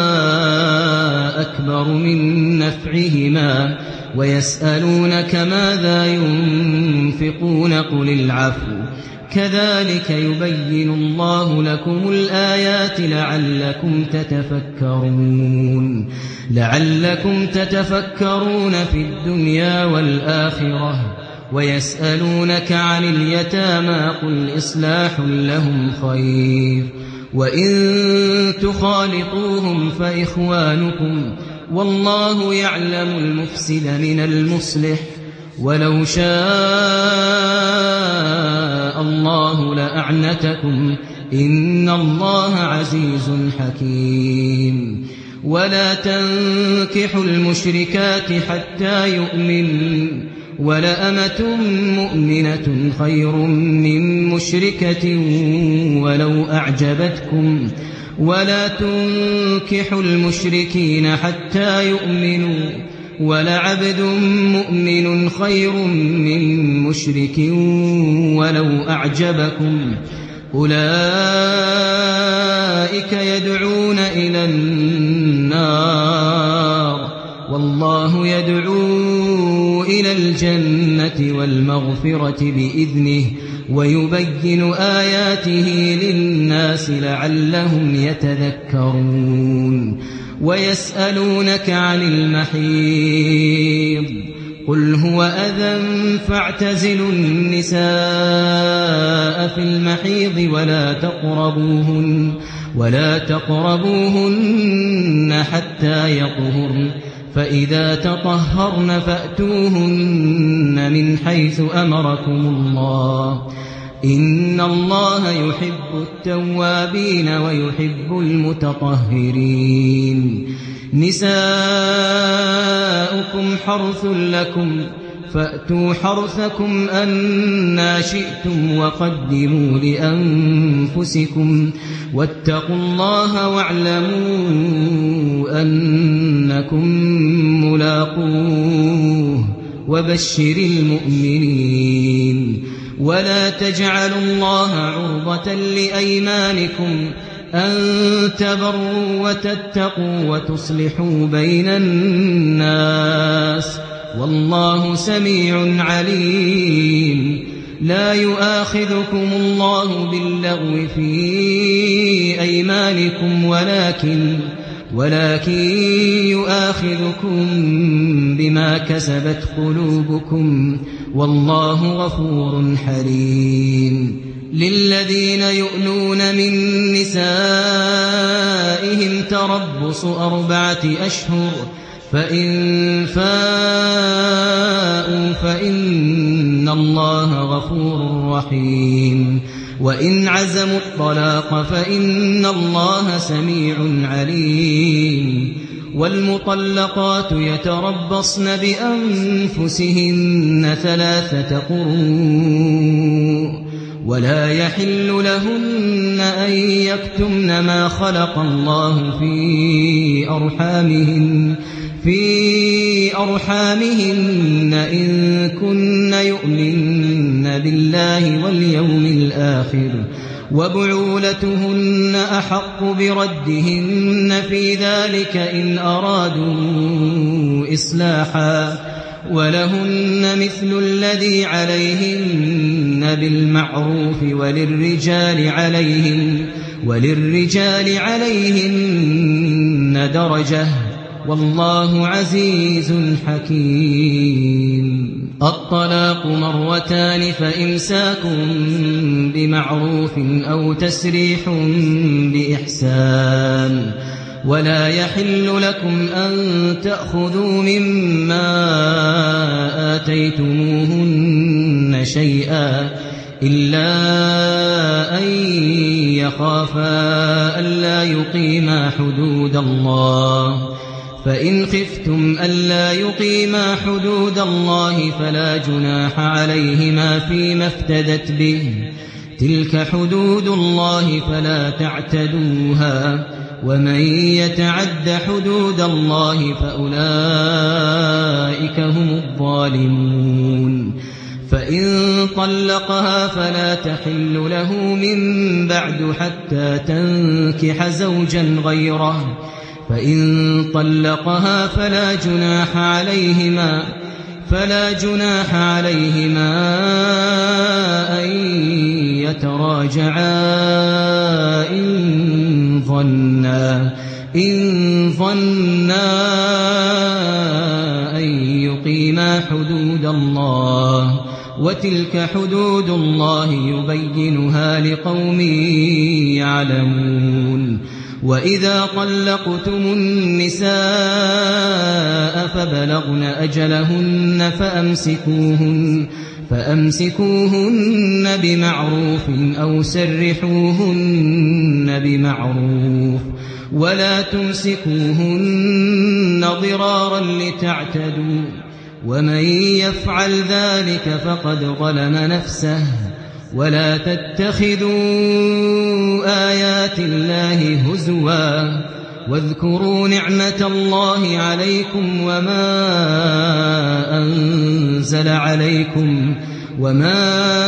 أكبر من نفعهما ويسألونك ماذا ينفقون قل العفو كذلك يبين الله لكم الآيات لعلكم تتفكرون لعلكم تتفكرون في الدنيا والآخرة ويسألونك عن اليتامى قل إصلاح لهم خير وإن تخالطوهم فإخوانكم والله يعلم المفسد من المصلح ولو شاء الله لأعنتكم إن الله عزيز حكيم ولا تنكحوا المشركات حتى يؤمنوا ولأمة مؤمنة خير من مشركة ولو أعجبتكم ولا تنكحوا المشركين حتى يؤمنوا ولعبد مؤمن خير من مشرك ولو أعجبكم أولئك يدعون إلى النار والله يدعو إلى الجنة والمغفرة بإذنه ويبين آياته للناس لعلهم يتذكرون ويسألونك عن المحيض قل هو أذى فاعتزلوا النساء في المحيض ولا تقربوهن ولا تقربوهن حتى يطهرن فإذا تطهرن فأتوهن من حيث أمركم الله إن الله يحب التوابين ويحب المتطهرين نساؤكم حرث لكم فأتوا حرثكم أنى شئتم وقدموا لأنفسكم واتقوا الله واعلموا أنكم ملاقوه وبشر المؤمنين ولا تجعلوا الله عرضة لأيمانكم أن تبروا وتتقوا وتصلحوا بين الناس والله سميع عليم لا يؤاخذكم الله باللغو في أيمانكم ولكن ولكن يؤاخذكم بما كسبت قلوبكم والله غفور حليم للذين يؤلون من نسائهم تربص أربعة أشهر فإن فاءوا فإن الله غفور رحيم وإن عزموا الطلاق فإن الله سميع عليم والمطلقات يتربصن بأنفسهن ثلاثة قروء ولا يحل لهن أن يكتمن ما خلق الله في أرحامهن في أرحامهن إن كن يؤمن بالله واليوم الآخر وبعولتهن أحق بردهن في ذلك إن أرادوا إصلاحا ولهن مثل الذي عليهن بالمعروف وللرجال عليهن وللرجال عليهن درجة والله عزيز حكيم الطلاق مرتان فإمساك بمعروف أو تسريح بإحسان ولا يحل لكم أن تأخذوا مما آتيتموهن شيئا إلا أن يخافا ألا يقيما حدود الله فإن خفتم ألا يقيما حدود الله فلا جناح عليهما فيما افتدت به تلك حدود الله فلا تعتدوها ومن يتعد حدود الله فأولئك هم الظالمون فإن طلقها فلا تحل له من بعد حتى تنكح زوجا غيره فإن طلقها فلا جناح عليهما فلا جناح عليهما أن يتراجعا إن ظنا إن ظنا أن يقيما حدود الله وتلك حدود الله يبينها لقوم يعلمون وإذا طلقتم النساء فبلغن أجلهن فأمسكوهن فأمسكوهن بمعروف أو سرحوهن بمعروف ولا تمسكوهن ضرارا لتعتدوا ومن يفعل ذلك فقد ظلم نفسه ولا تتخذوا آيات الله هزوا واذكروا نعمة الله عليكم وما أنزل عليكم وما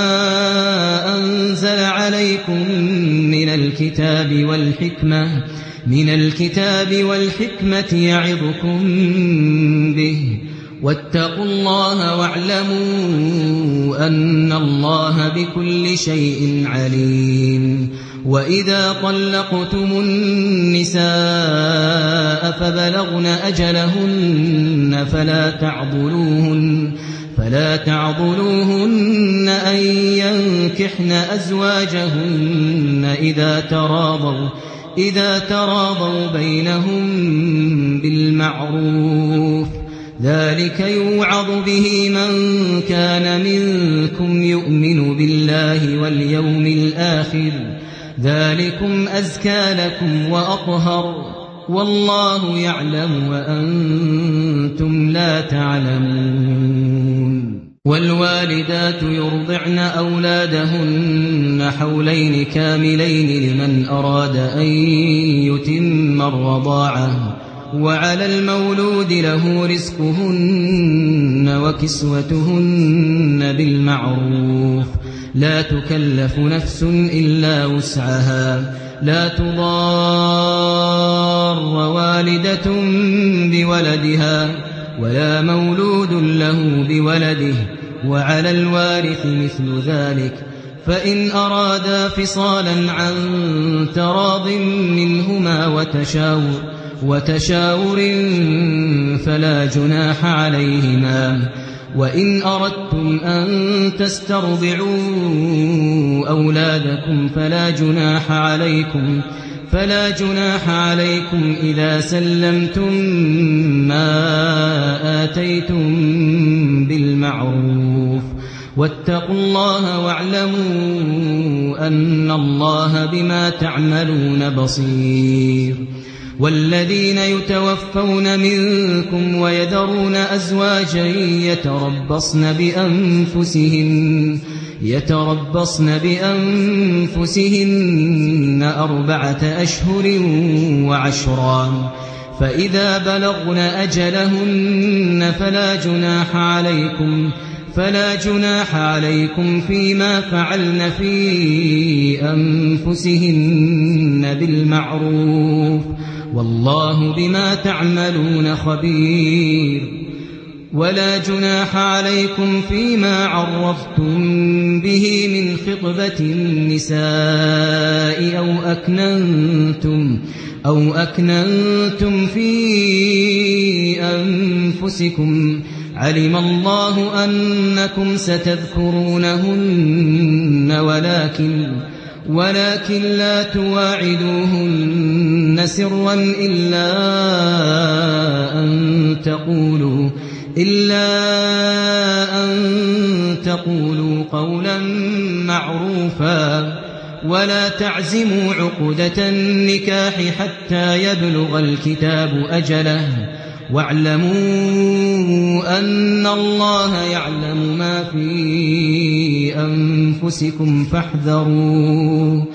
أنزل عليكم من الكتاب والحكمة من الكتاب والحكمة يعظكم به واتقوا الله واعلموا أن الله بكل شيء عليم وإذا طلقتم النساء فبلغن أجلهن فلا تعضلوهن فلا تعضلوهن أن ينكحن أزواجهن إذا تراضوا إذا تراضوا بينهم بالمعروف ذلك يوعظ به من كان منكم يؤمن بالله واليوم الآخر ذلكم أزكى لكم وأطهر والله يعلم وأنتم لا تعلمون والوالدات يرضعن أولادهن حولين كاملين لمن أراد أن يتم الرضاعة وعلى المولود له رزقهن وكسوتهن بالمعروف لا تكلف نفس إلا وسعها لا تضار والدة بولدها ولا مولود له بولده وعلى الوارث مثل ذلك فإن أرادا فصالا عن تراض منهما وتشاور وتشاور فلا جناح عليهما وإن أردتم أن تسترضعوا أولادكم فلا جناح عليكم فلا جناح عليكم إذا سلمتم ما آتيتم بالمعروف واتقوا الله واعلموا أن الله بما تعملون بصير والذين يتوفون منكم ويذرون أزواجا يتربصن بأنفسهن يتربصن بأنفسهن أربعة أشهر وعشرا فإذا بلغن أجلهن فلا جناح عليكم فلا جناح عليكم فيما فعلن في أنفسهن بالمعروف والله بما تعملون خبير ولا جناح عليكم فيما عرفتم به من خطبة النساء أو أكننتم أو أكننتم في أنفسكم علم الله أنكم ستذكرونهن ولكن ولكن لا تواعدوهن سرا إلا أن تقولوا إلا أن تقولوا قولا معروفا ولا تعزموا عقدة النكاح حتى يبلغ الكتاب أجله واعلموا أن الله يعلم ما في أنفسكم فاحذروه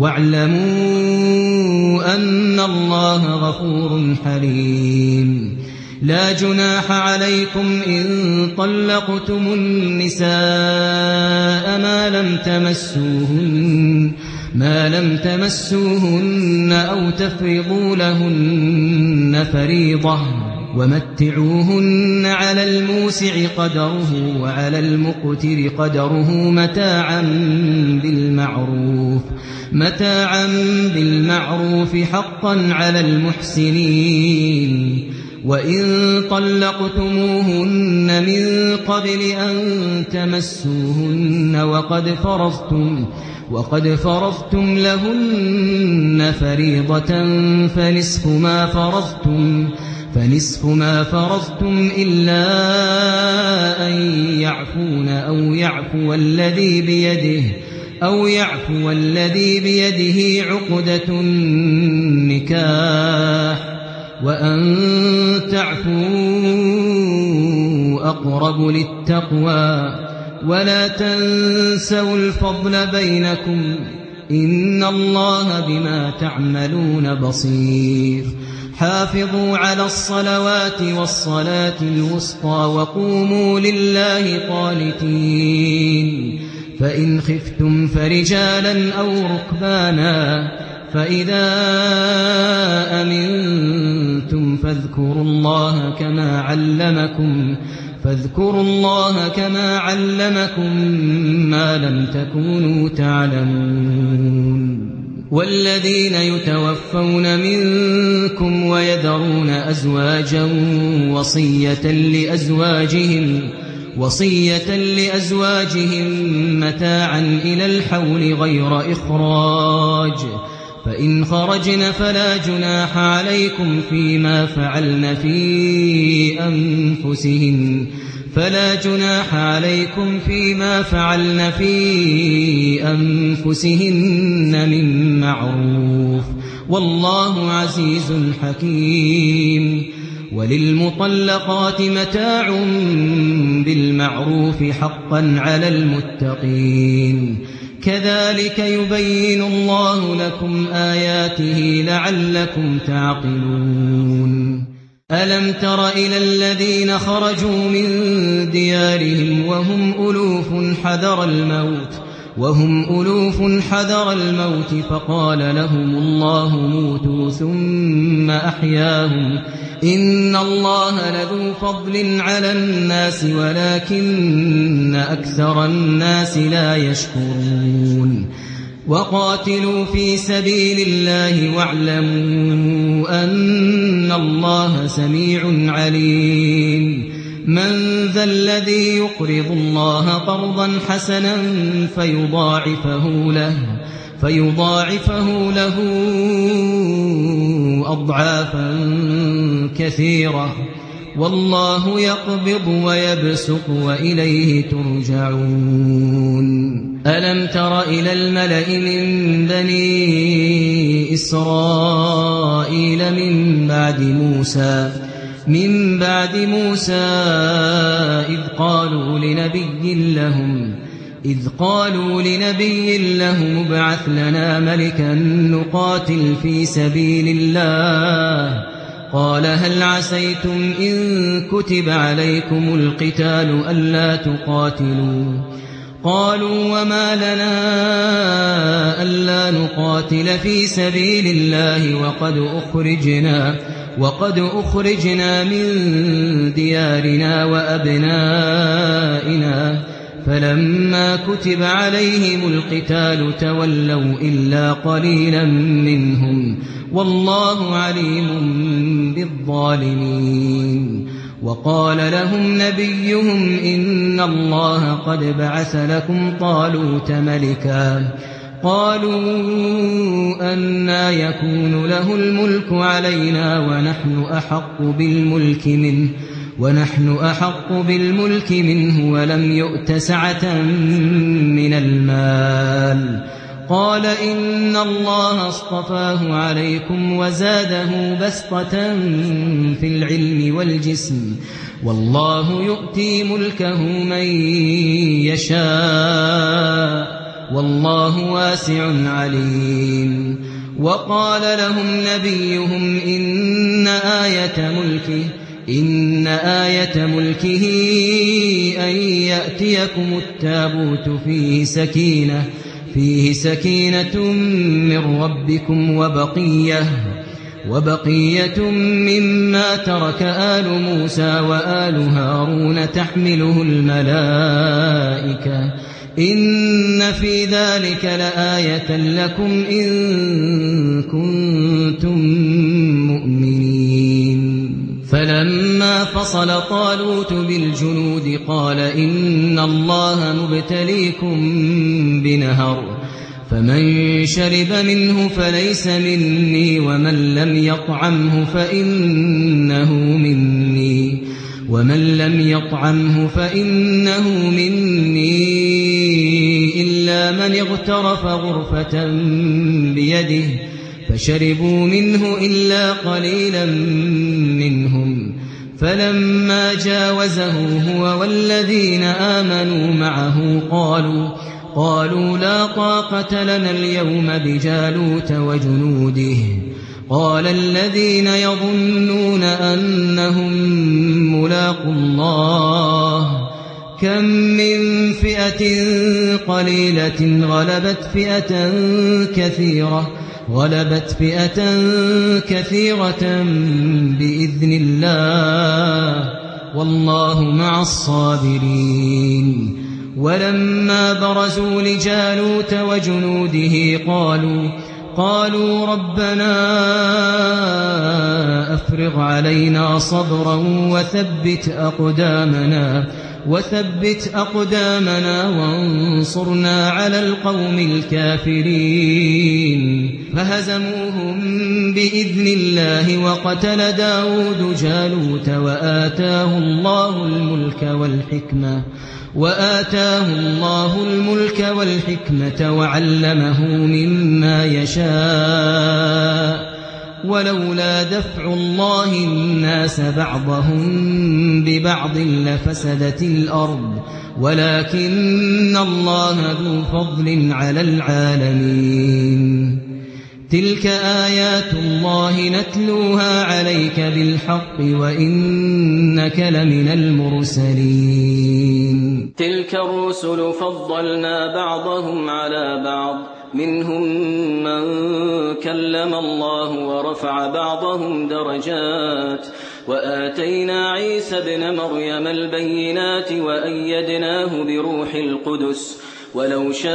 واعلموا أن الله غفور حليم لا جناح عليكم إن طلقتم النساء ما لم تمسوهن ما لم تمسوهن أو تفرضوا لهن فريضة ومتعوهن على الموسع قدره وعلى المقتر قدره متاعا بالمعروف متاعا بالمعروف حقا على المحسنين وإن طلقتموهن من قبل أن تمسوهن وقد فرضتم وقد فرضتم لهن فريضة فنصف ما فرضتم فنصف ما فرضتم إلا أن يعفون أو يعفو الذي بيده أو يعفو الذي بيده عقدة النكاح وأن تعفوا أقرب للتقوى ولا تنسوا الفضل بينكم إن الله بما تعملون بصير حافظوا على الصلوات والصلاة الوسطى وقوموا لله قانتين فإن خفتم فرجالا أو ركبانا فإذا أمنتم فاذكروا الله كما علمكم فاذكروا الله كما علمكم ما لم تكونوا تعلمون والذين يتوفون منكم ويذرون أزواجا وصية لأزواجهم وصية لأزواجهم متاعا إلى الحول غير إخراج فإن خرجن فلا جناح عليكم فيما فعلن في أنفسهن فلا جناح عليكم فيما فعلن في أنفسهن من معروف والله عزيز حكيم وللمطلقات متاع بالمعروف حقا على المتقين كذلك يبين الله لكم آياته لعلكم تعقلون ألم تر إلى الذين خرجوا من ديارهم وهم ألوف حذر الموت وهم ألوف حذر الموت فقال لهم الله موتوا ثم أحياهم إن الله لذو فضل على الناس ولكن أكثر الناس لا يشكرون وقاتلوا في سبيل الله واعلموا أن الله سميع عليم من ذا الذي يقرض الله قرضا حسنا فيضاعفه له فيضاعفه له أضعافا كثيرة والله يقبض ويبسط وإليه ترجعون ألم تر إلى الملأ من بني إسرائيل من بعد موسى من بعد موسى إذ قالوا لنبي لهم إذ قالوا لنبي لهم ابعث لنا ملكا نقاتل في سبيل الله قال هل عسيتم إن كتب عليكم القتال ألا تقاتلوا قالوا وما لنا ألا نقاتل في سبيل الله وقد أخرجنا وقد أخرجنا من ديارنا وأبنائنا فلما كتب عليهم القتال تولوا إلا قليلا منهم والله عليم بالظالمين وقال لهم نبيهم إن الله قد بعث لكم طالوت ملكا قالوا أنى يكون له الملك علينا ونحن أحق بالملك منه ونحن أحق بالملك منه ولم يؤت سعة من المال قال إن الله اصطفاه عليكم وزاده بسطة في العلم والجسم والله يؤتي ملكه من يشاء والله واسع عليم وقال لهم نبيهم إن آية ملكه إن آية ملكه أن يأتيكم التابوت فيه سكينة فيه سكينة من ربكم وبقية وبقية مما ترك آل موسى وآل هارون تحمله الملائكة إن في ذلك لآية لكم إن كنتم مؤمنين فلما فصل طالوت بالجنود قال إن الله مبتليكم بنهر فمن شرب منه فليس مني ومن لم يطعمه فإنه مني ومن لم يطعمه فإنه مني إلا من اغترف غرفة بيده فشربوا منه إلا قليلا منهم فلما جاوزه هو والذين آمنوا معه قالوا قالوا لا طاقة لنا اليوم بجالوت وجنوده قال الذين يظنون أنهم ملاقوا الله كم من فئة قليلة غلبت فئة كثيرة غلبت فئة كثيرة بإذن الله والله مع الصابرين ولما برزوا لجالوت وجنوده قالوا قالوا ربنا أفرغ علينا صبرا وثبت أقدامنا وثبت أقدامنا وانصرنا على القوم الكافرين فهزموهم بإذن الله وقتل داود جالوت وآتاه الله الملك والحكمة وآتاه الله الملك والحكمة وعلمه مما يشاء ولولا دفع الله الناس بعضهم ببعض لفسدت الأرض ولكن الله ذو فضل على العالمين تلك آيات الله نتلوها عليك بالحق وإنك لمن المرسلين تلك الرسل فضلنا بعضهم على بعض منهم من كلم الله ورفع بعضهم درجات وآتينا عيسى ابن مريم البينات وأيدناه بروح القدس ولو شاء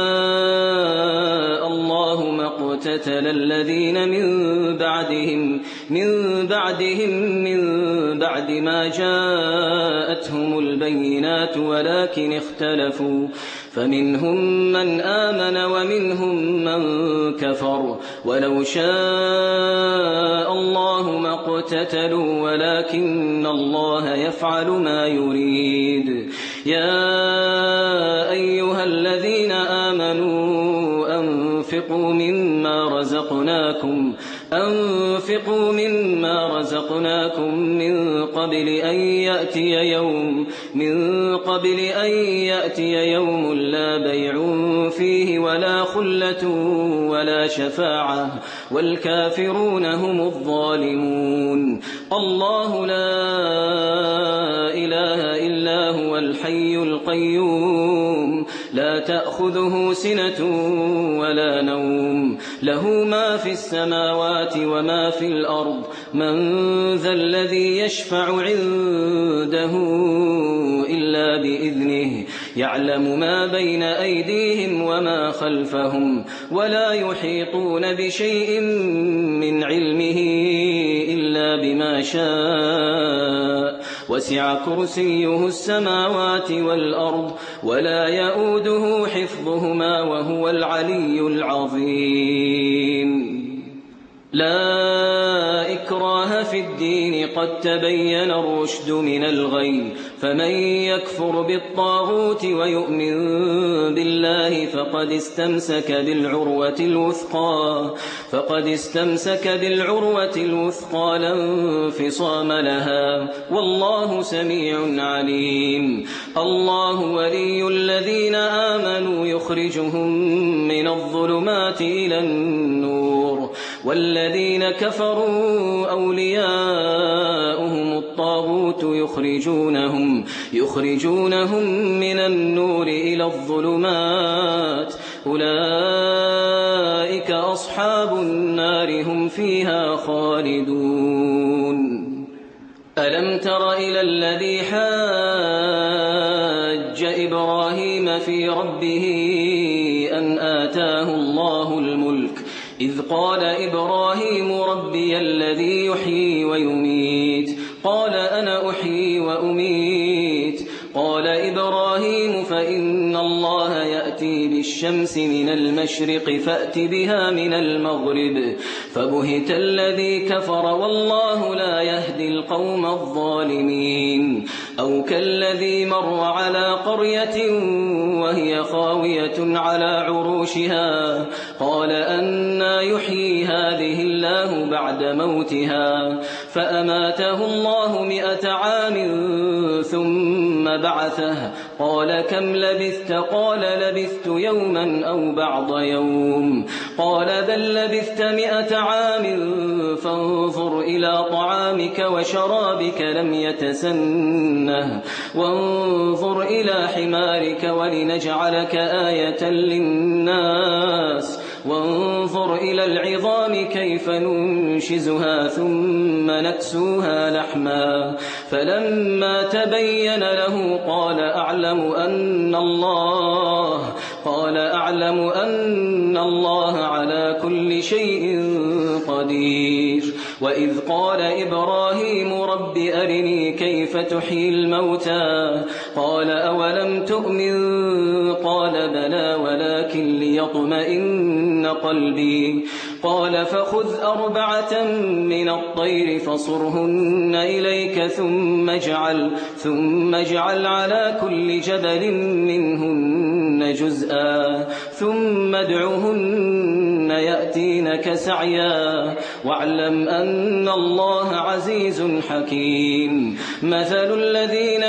الله ما اقتتل الذين من بعدهم من بعدهم من بعد ما جاءتهم البينات ولكن اختلفوا فمنهم من آمن ومنهم من كفر ولو شاء الله ما اقتتلوا ولكن الله يفعل ما يريد يا أيها الذين آمنوا أنفقوا مما رزقناكم أنفقوا مما رزقناكم من قبل أن يأتي يوم من قبل أن يأتي يوم لا بيع فيه ولا خلة ولا شفاعة والكافرون هم الظالمون الله لا إله إلا هو الحي القيوم لا تأخذه سنة ولا نوم له ما في السماوات وما في الأرض من ذا الذي يشفع عنده إلا بإذنه يعلم ما بين أيديهم وما خلفهم ولا يحيطون بشيء من علمه إلا بما شاء وسع كرسيه السماوات والأرض ولا يؤوده حفظهما وهو العلي العظيم لا إكراه في الدين قد تبين الرشد من الغي فمن يكفر بالطاغوت ويؤمن بالله فقد استمسك بالعروة الوثقى فقد استمسك بالعروة الوثقى لا انفصام لها والله سميع عليم. الله ولي الذين آمنوا يخرجهم من الظلمات إلى النور والذين كفروا أولياؤهم الطاغوت يخرجونهم يخرجونهم من النور إلى الظلمات أولئك أصحاب النار هم فيها خالدون. ألم تر إلى الذي حاج إبراهيم في ربه أن آتاه الله الملك إذ قال إبراهيم ربي الذي يحيي ويميت قال أنا أحيي وأميت قال إبراهيم فإن الله يأتي بالشمس من المشرق فأت بها من المغرب فبهت الذي كفر والله لا يهدي القوم الظالمين. أو كالذي مر على قرية وهي خاوية على عروشها قال أنى يحيي هذه الله بعد موتها فأماته الله مئة عام ثم بعثه قال كم لبثت قال لبثت يوما أو بعض يوم قال بل لبثت مئة عام فانظر إلى طعامك وشرابك لم يتسنه وانظر إلى حمارك ولنجعلك آية للناس وانظر إلى العظام كيف ننشزها ثم نكسوها لحما فلما تبين له قال أعلم أن الله قال أعلم أن الله على كل شيء قدير. وإذ قال إبراهيم رب أرني كيف تحيي الموتى قال أولم تؤمن قال بلى ولكن ليطمئن قلبي قال فخذ أربعة من الطير فصرهن إليك ثم اجعل ثم اجعل على كل جبل منهن جزءا ثم ادعهن يأتينك سعيا واعلم أن الله عزيز حكيم. مثل الذين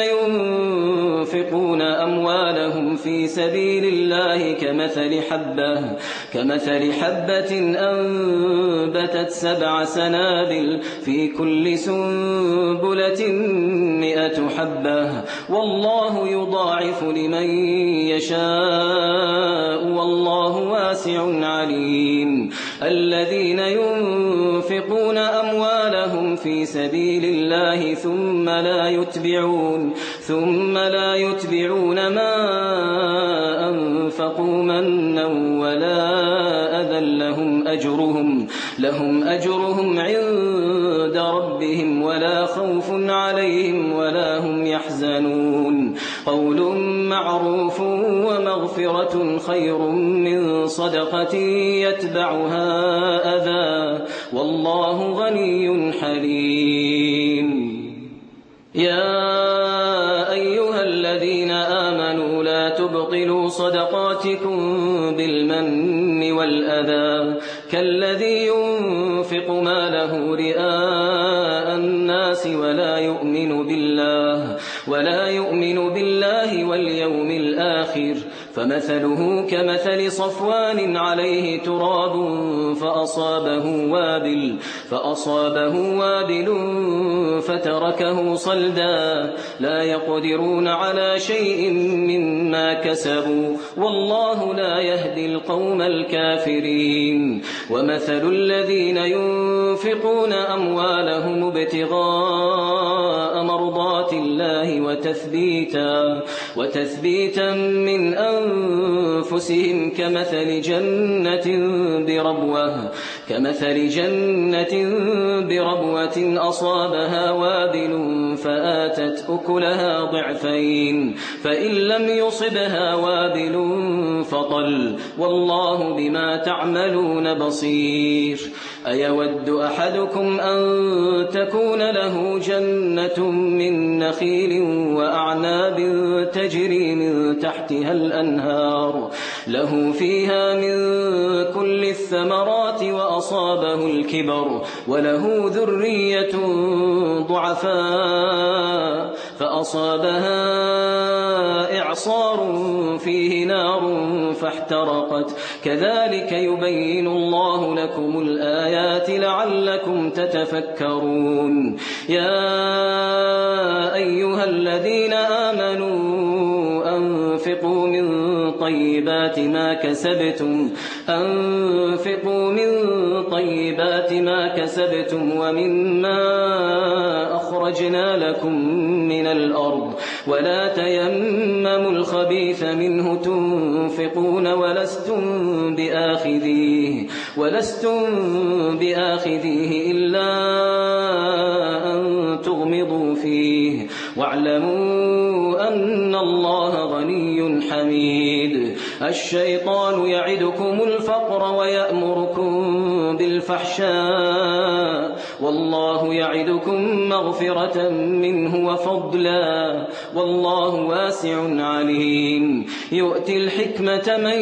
ينفقون أموالهم في سبيل الله كمثل حبة كمثل حبة أنبتت سبع سنابل في كل سنبلة مئة حبة والله يضاعف لمن يشاء والله واسع عليم. الذين ينفقون أموالهم في سبيل الله ثم لا يتبعون ثم لا يتبعون ما أنفقوا منا ولا أذى لهم أجرهم لهم أجرهم عند ربهم ولا خوف عليهم ولا هم يحزنون. قول معروف ومغفرة خير من صدقة يتبعها أذى والله غني حليم. يا أيها الذين آمنوا لا تبطلوا صدقاتكم بالمن والأذى كالذي ينفق ماله رئاء الناس ولا يؤمن بالله ولا يؤمن بالله واليوم الآخر فمثله كمثل صفوان عليه تراب فأصابه وابل فأصابه وابل فتركه صلدا لا يقدرون على شيء مما كسبوا والله لا يهدي القوم الكافرين. ومثل الذين ينفقون أموالهم ابتغاء مرضات الله وتثبيتا وتثبيتا من أنفسهم كمثل جنة بربوة كمثل جنة بربوة أصابها وابل فآتت أكلها ضعفين فإن لم يصبها وابل فطل والله بما تعملون بصير. أيود أحدكم أن تكون له جنة من نخيل وأعناب تجري من تحتها الأنهار له فيها من كل الثمرات وأصابه الكبر وله ذرية ضعفاء فأصابها إعصار فيه نار فاحترقت كذلك يبين الله لكم الآيات لعلكم تتفكرون يا أيها الذين آمنوا أنفقوا من طيبات ما كسبتم أنفقوا من طيبات ما كسبتم ومما أخرجنا لكم من الأرض ولا تيمموا الخبيث منه تنفقون ولستم بآخذيه ولستم بآخذيه إلا أن تغمضوا فيه واعلموا أن الله غني حميد الشيطان يعدكم الفقر ويأمركم بالفحشاء والله يعدكم مغفرة منه وفضلا والله واسع عليم يؤتي الحكمة من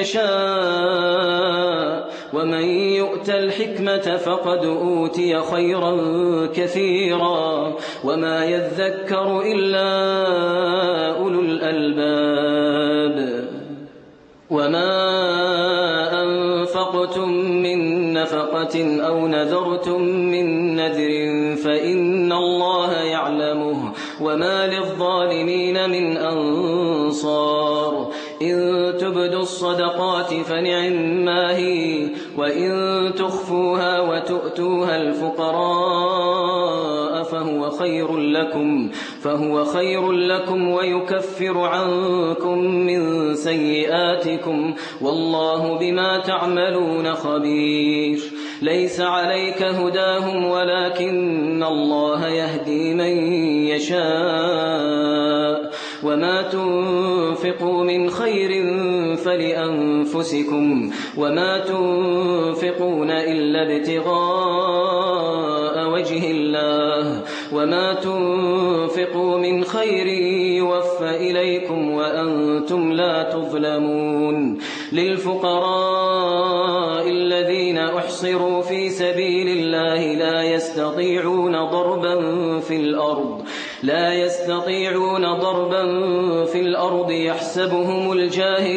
يشاء ومن يؤت الحكمة فقد أوتي خيرا كثيرا وما يذكر إلا أولو الألباب وما أنفقتم من نفقة أو نذرتم من نذر فإن الله يعلمه وما للظالمين من أنصار إن تبدوا الصدقات فنعما هي وإن تخفوها وتؤتوها الفقراء فهو خير لكم فهو خير لكم ويكفر عنكم من سيئاتكم والله بما تعملون خبير ليس عليك هداهم ولكن الله يهدي من يشاء وما تنفقوا من خير فلأنفسكم وما تنفقون إلا ابتغاء وجه الله وما تنفقوا من خير يوفى إليكم وأنتم لا تظلمون للفقراء الذين أحصروا في سبيل الله لا يستطيعون ضربا في الأرض لا يستطيعون ضربا في الأرض يحسبهم الجاهل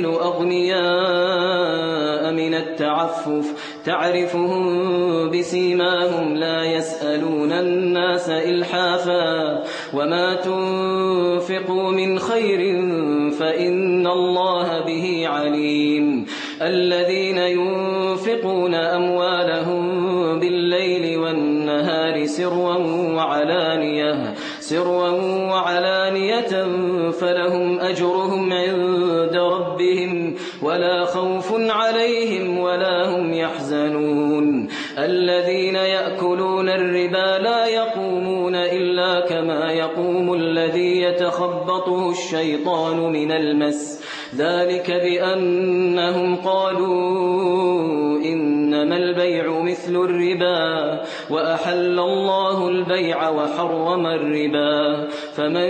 أغنياء من التعفف تعرفهم بسيماهم لا يسألون الناس إلحافا وما تنفقوا من خير فإن الله به عليم الذين ينفقون أموالهم بالليل والنهار سرا وعلانية سرا وعلانية فلهم أجرهم عند ربهم ولا خوف عليهم ولا هم يحزنون الذين يأكلون الربا لا يقومون إلا كما يقوم الذي يتخبطه الشيطان من المس ذلك بأنهم قالوا إنما البيع مثل الربا وأحل الله البيع وحرم الربا فمن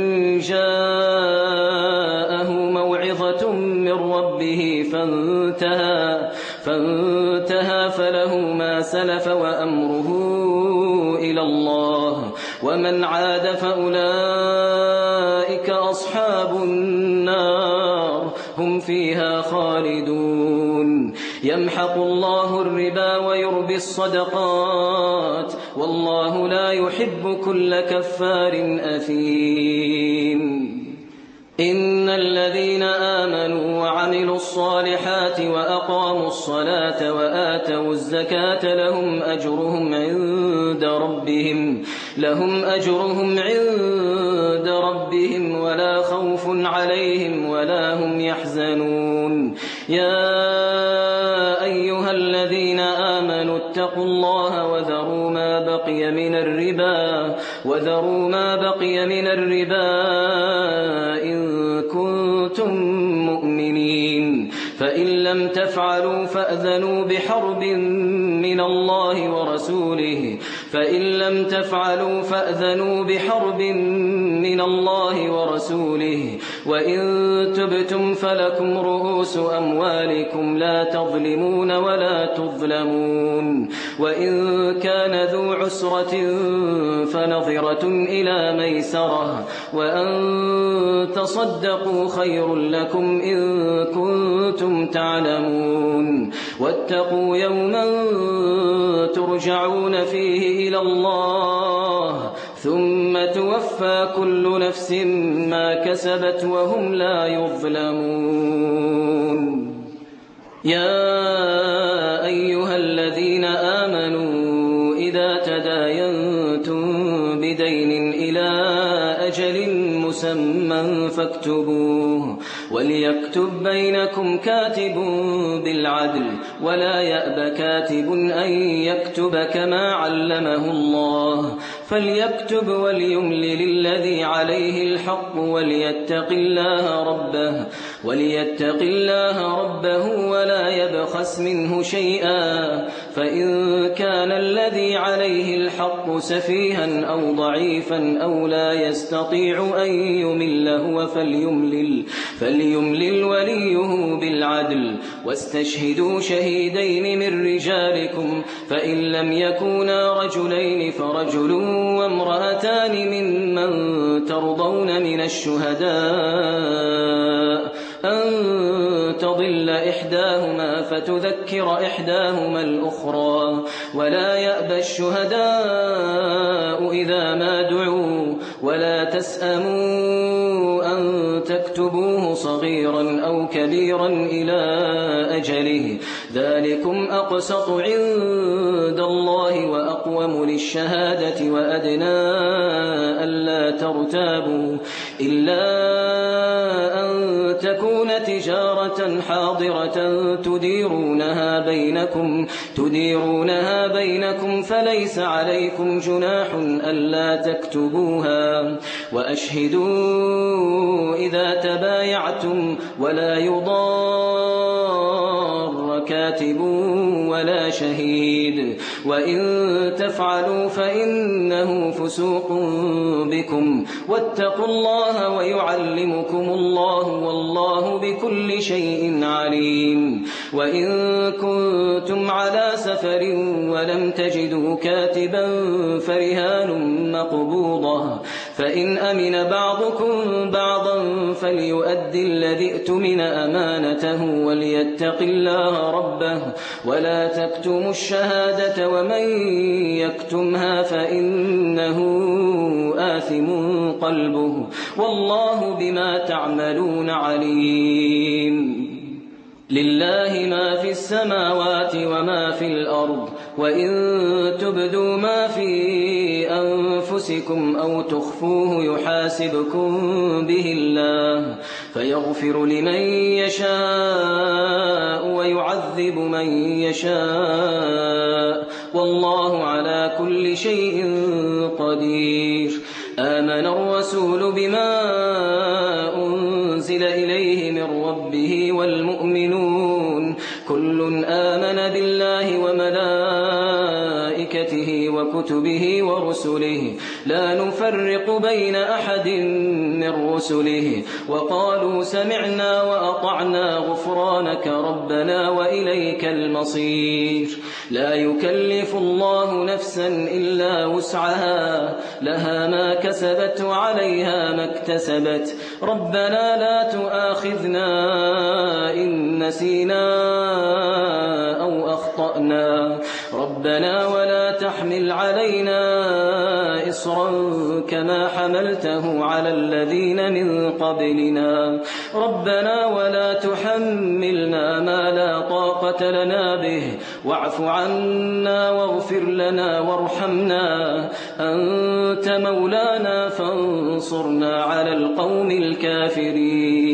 جاءه موعظة من ربه فانتهى فانتهى فله ما سلف وأمره إلى الله ومن عاد فأولئك أصحاب النار هم فيها خالدون يمحق الله الربا ويربي الصدقات والله لا يحب كل كفار أثيم إن الذين آمنوا وعملوا الصالحات وأقاموا الصلاة وآتوا الزكاة لهم أجرهم عند ربهم لهم أجرهم عند ربهم ولا خوف عليهم ولا هم يحزنون يا أيها الذين آمنوا اتقوا الله وذروا ما بقي من الربا وذروا ما بقي من الربا إن كنتم مؤمنين فإن لم تفعلوا فأذنوا بحرب من الله ورسوله فإن لم تفعلوا فأذنوا بحرب من الله ورسوله وإن تبتم فلكم رؤوس أموالكم لا تظلمون ولا تظلمون وإن كان ذو عسرة فنظرة إلى ميسرة وأن تصدقوا خير لكم إن كنتم تعلمون واتقوا يوما ترجعون فيه إلى الله ثم توفى كل نفس ما كسبت وهم لا يظلمون يا أيها الذين آمنوا إذا تداينتم بدين إلى أجل مسمى فاكتبوه وليكتب بينكم كاتب بالعدل ولا يأب كاتب أن يكتب كما علمه الله فليكتب وليملل الذي عليه الحق وليتق الله ربه وليتق الله ربه ولا يبخس منه شيئا فإن كان الذي عليه الحق سفيها أو ضعيفا أو لا يستطيع أن يمل هو فليملل فليملل وليه بالعدل واستشهدوا شهيدين من رجالكم فإن لم يكونا رجلين فرجل وامرأتان ممن ترضون من الشهداء أن تضل إحداهما فتذكر إحداهما الأخرى ولا يأبى الشهداء إذا ما دعوا ولا تسأموا أن تكتبوه صغيرا أو كبيرا إلى أجله ذلكم أقسط عند الله وأقوم للشهادة وأدنى ألا ترتابوا إلا أن تكون تجارة حاضرة تديرونها بينكم تديرونها بينكم فليس عليكم جناح ألا تكتبوها وأشهدوا إذا تبايعتم ولا يضار كاتب ولا شهيد وإن تفعلوا فإنه فسوق بكم واتقوا الله ويعلمكم الله والله بكل شيء عليم وإن كنتم على سفر ولم تجدوا كاتبا فرهان مقبوضة فإن أمن بعضكم بعضا فليؤدي الذي ائتمن أمانته وليتق الله ربه ولا تكتموا الشهادة ومن يكتمها فإنه آثم قلبه والله بما تعملون عليم لله ما في السماوات وما في الأرض وإن تبدوا ما في أنفسكم أو تخفوه يحاسبكم به الله فيغفر لمن يشاء ويعذب من يشاء والله على كل شيء قدير آمن الرسول بما أنزل إليه من ربه والمؤمنون كل آمن بالله وملائكته وكتبه ورسله لا نفرق بين أحد من رسله وقالوا سمعنا وأطعنا غفرانك ربنا وإليك المصير لا يكلف الله نفسا إلا وسعها لها ما كسبت وعليها ما اكتسبت ربنا لا تؤاخذنا إن نسينا أو أخطأنا ربنا ولا تحمل علينا إصرا كما حملته على الذين من قبلنا ربنا ولا تحملنا ما لا طاقة لنا به واعف عنا واغفر لنا وارحمنا أنت مولانا فانصرنا على القوم الكافرين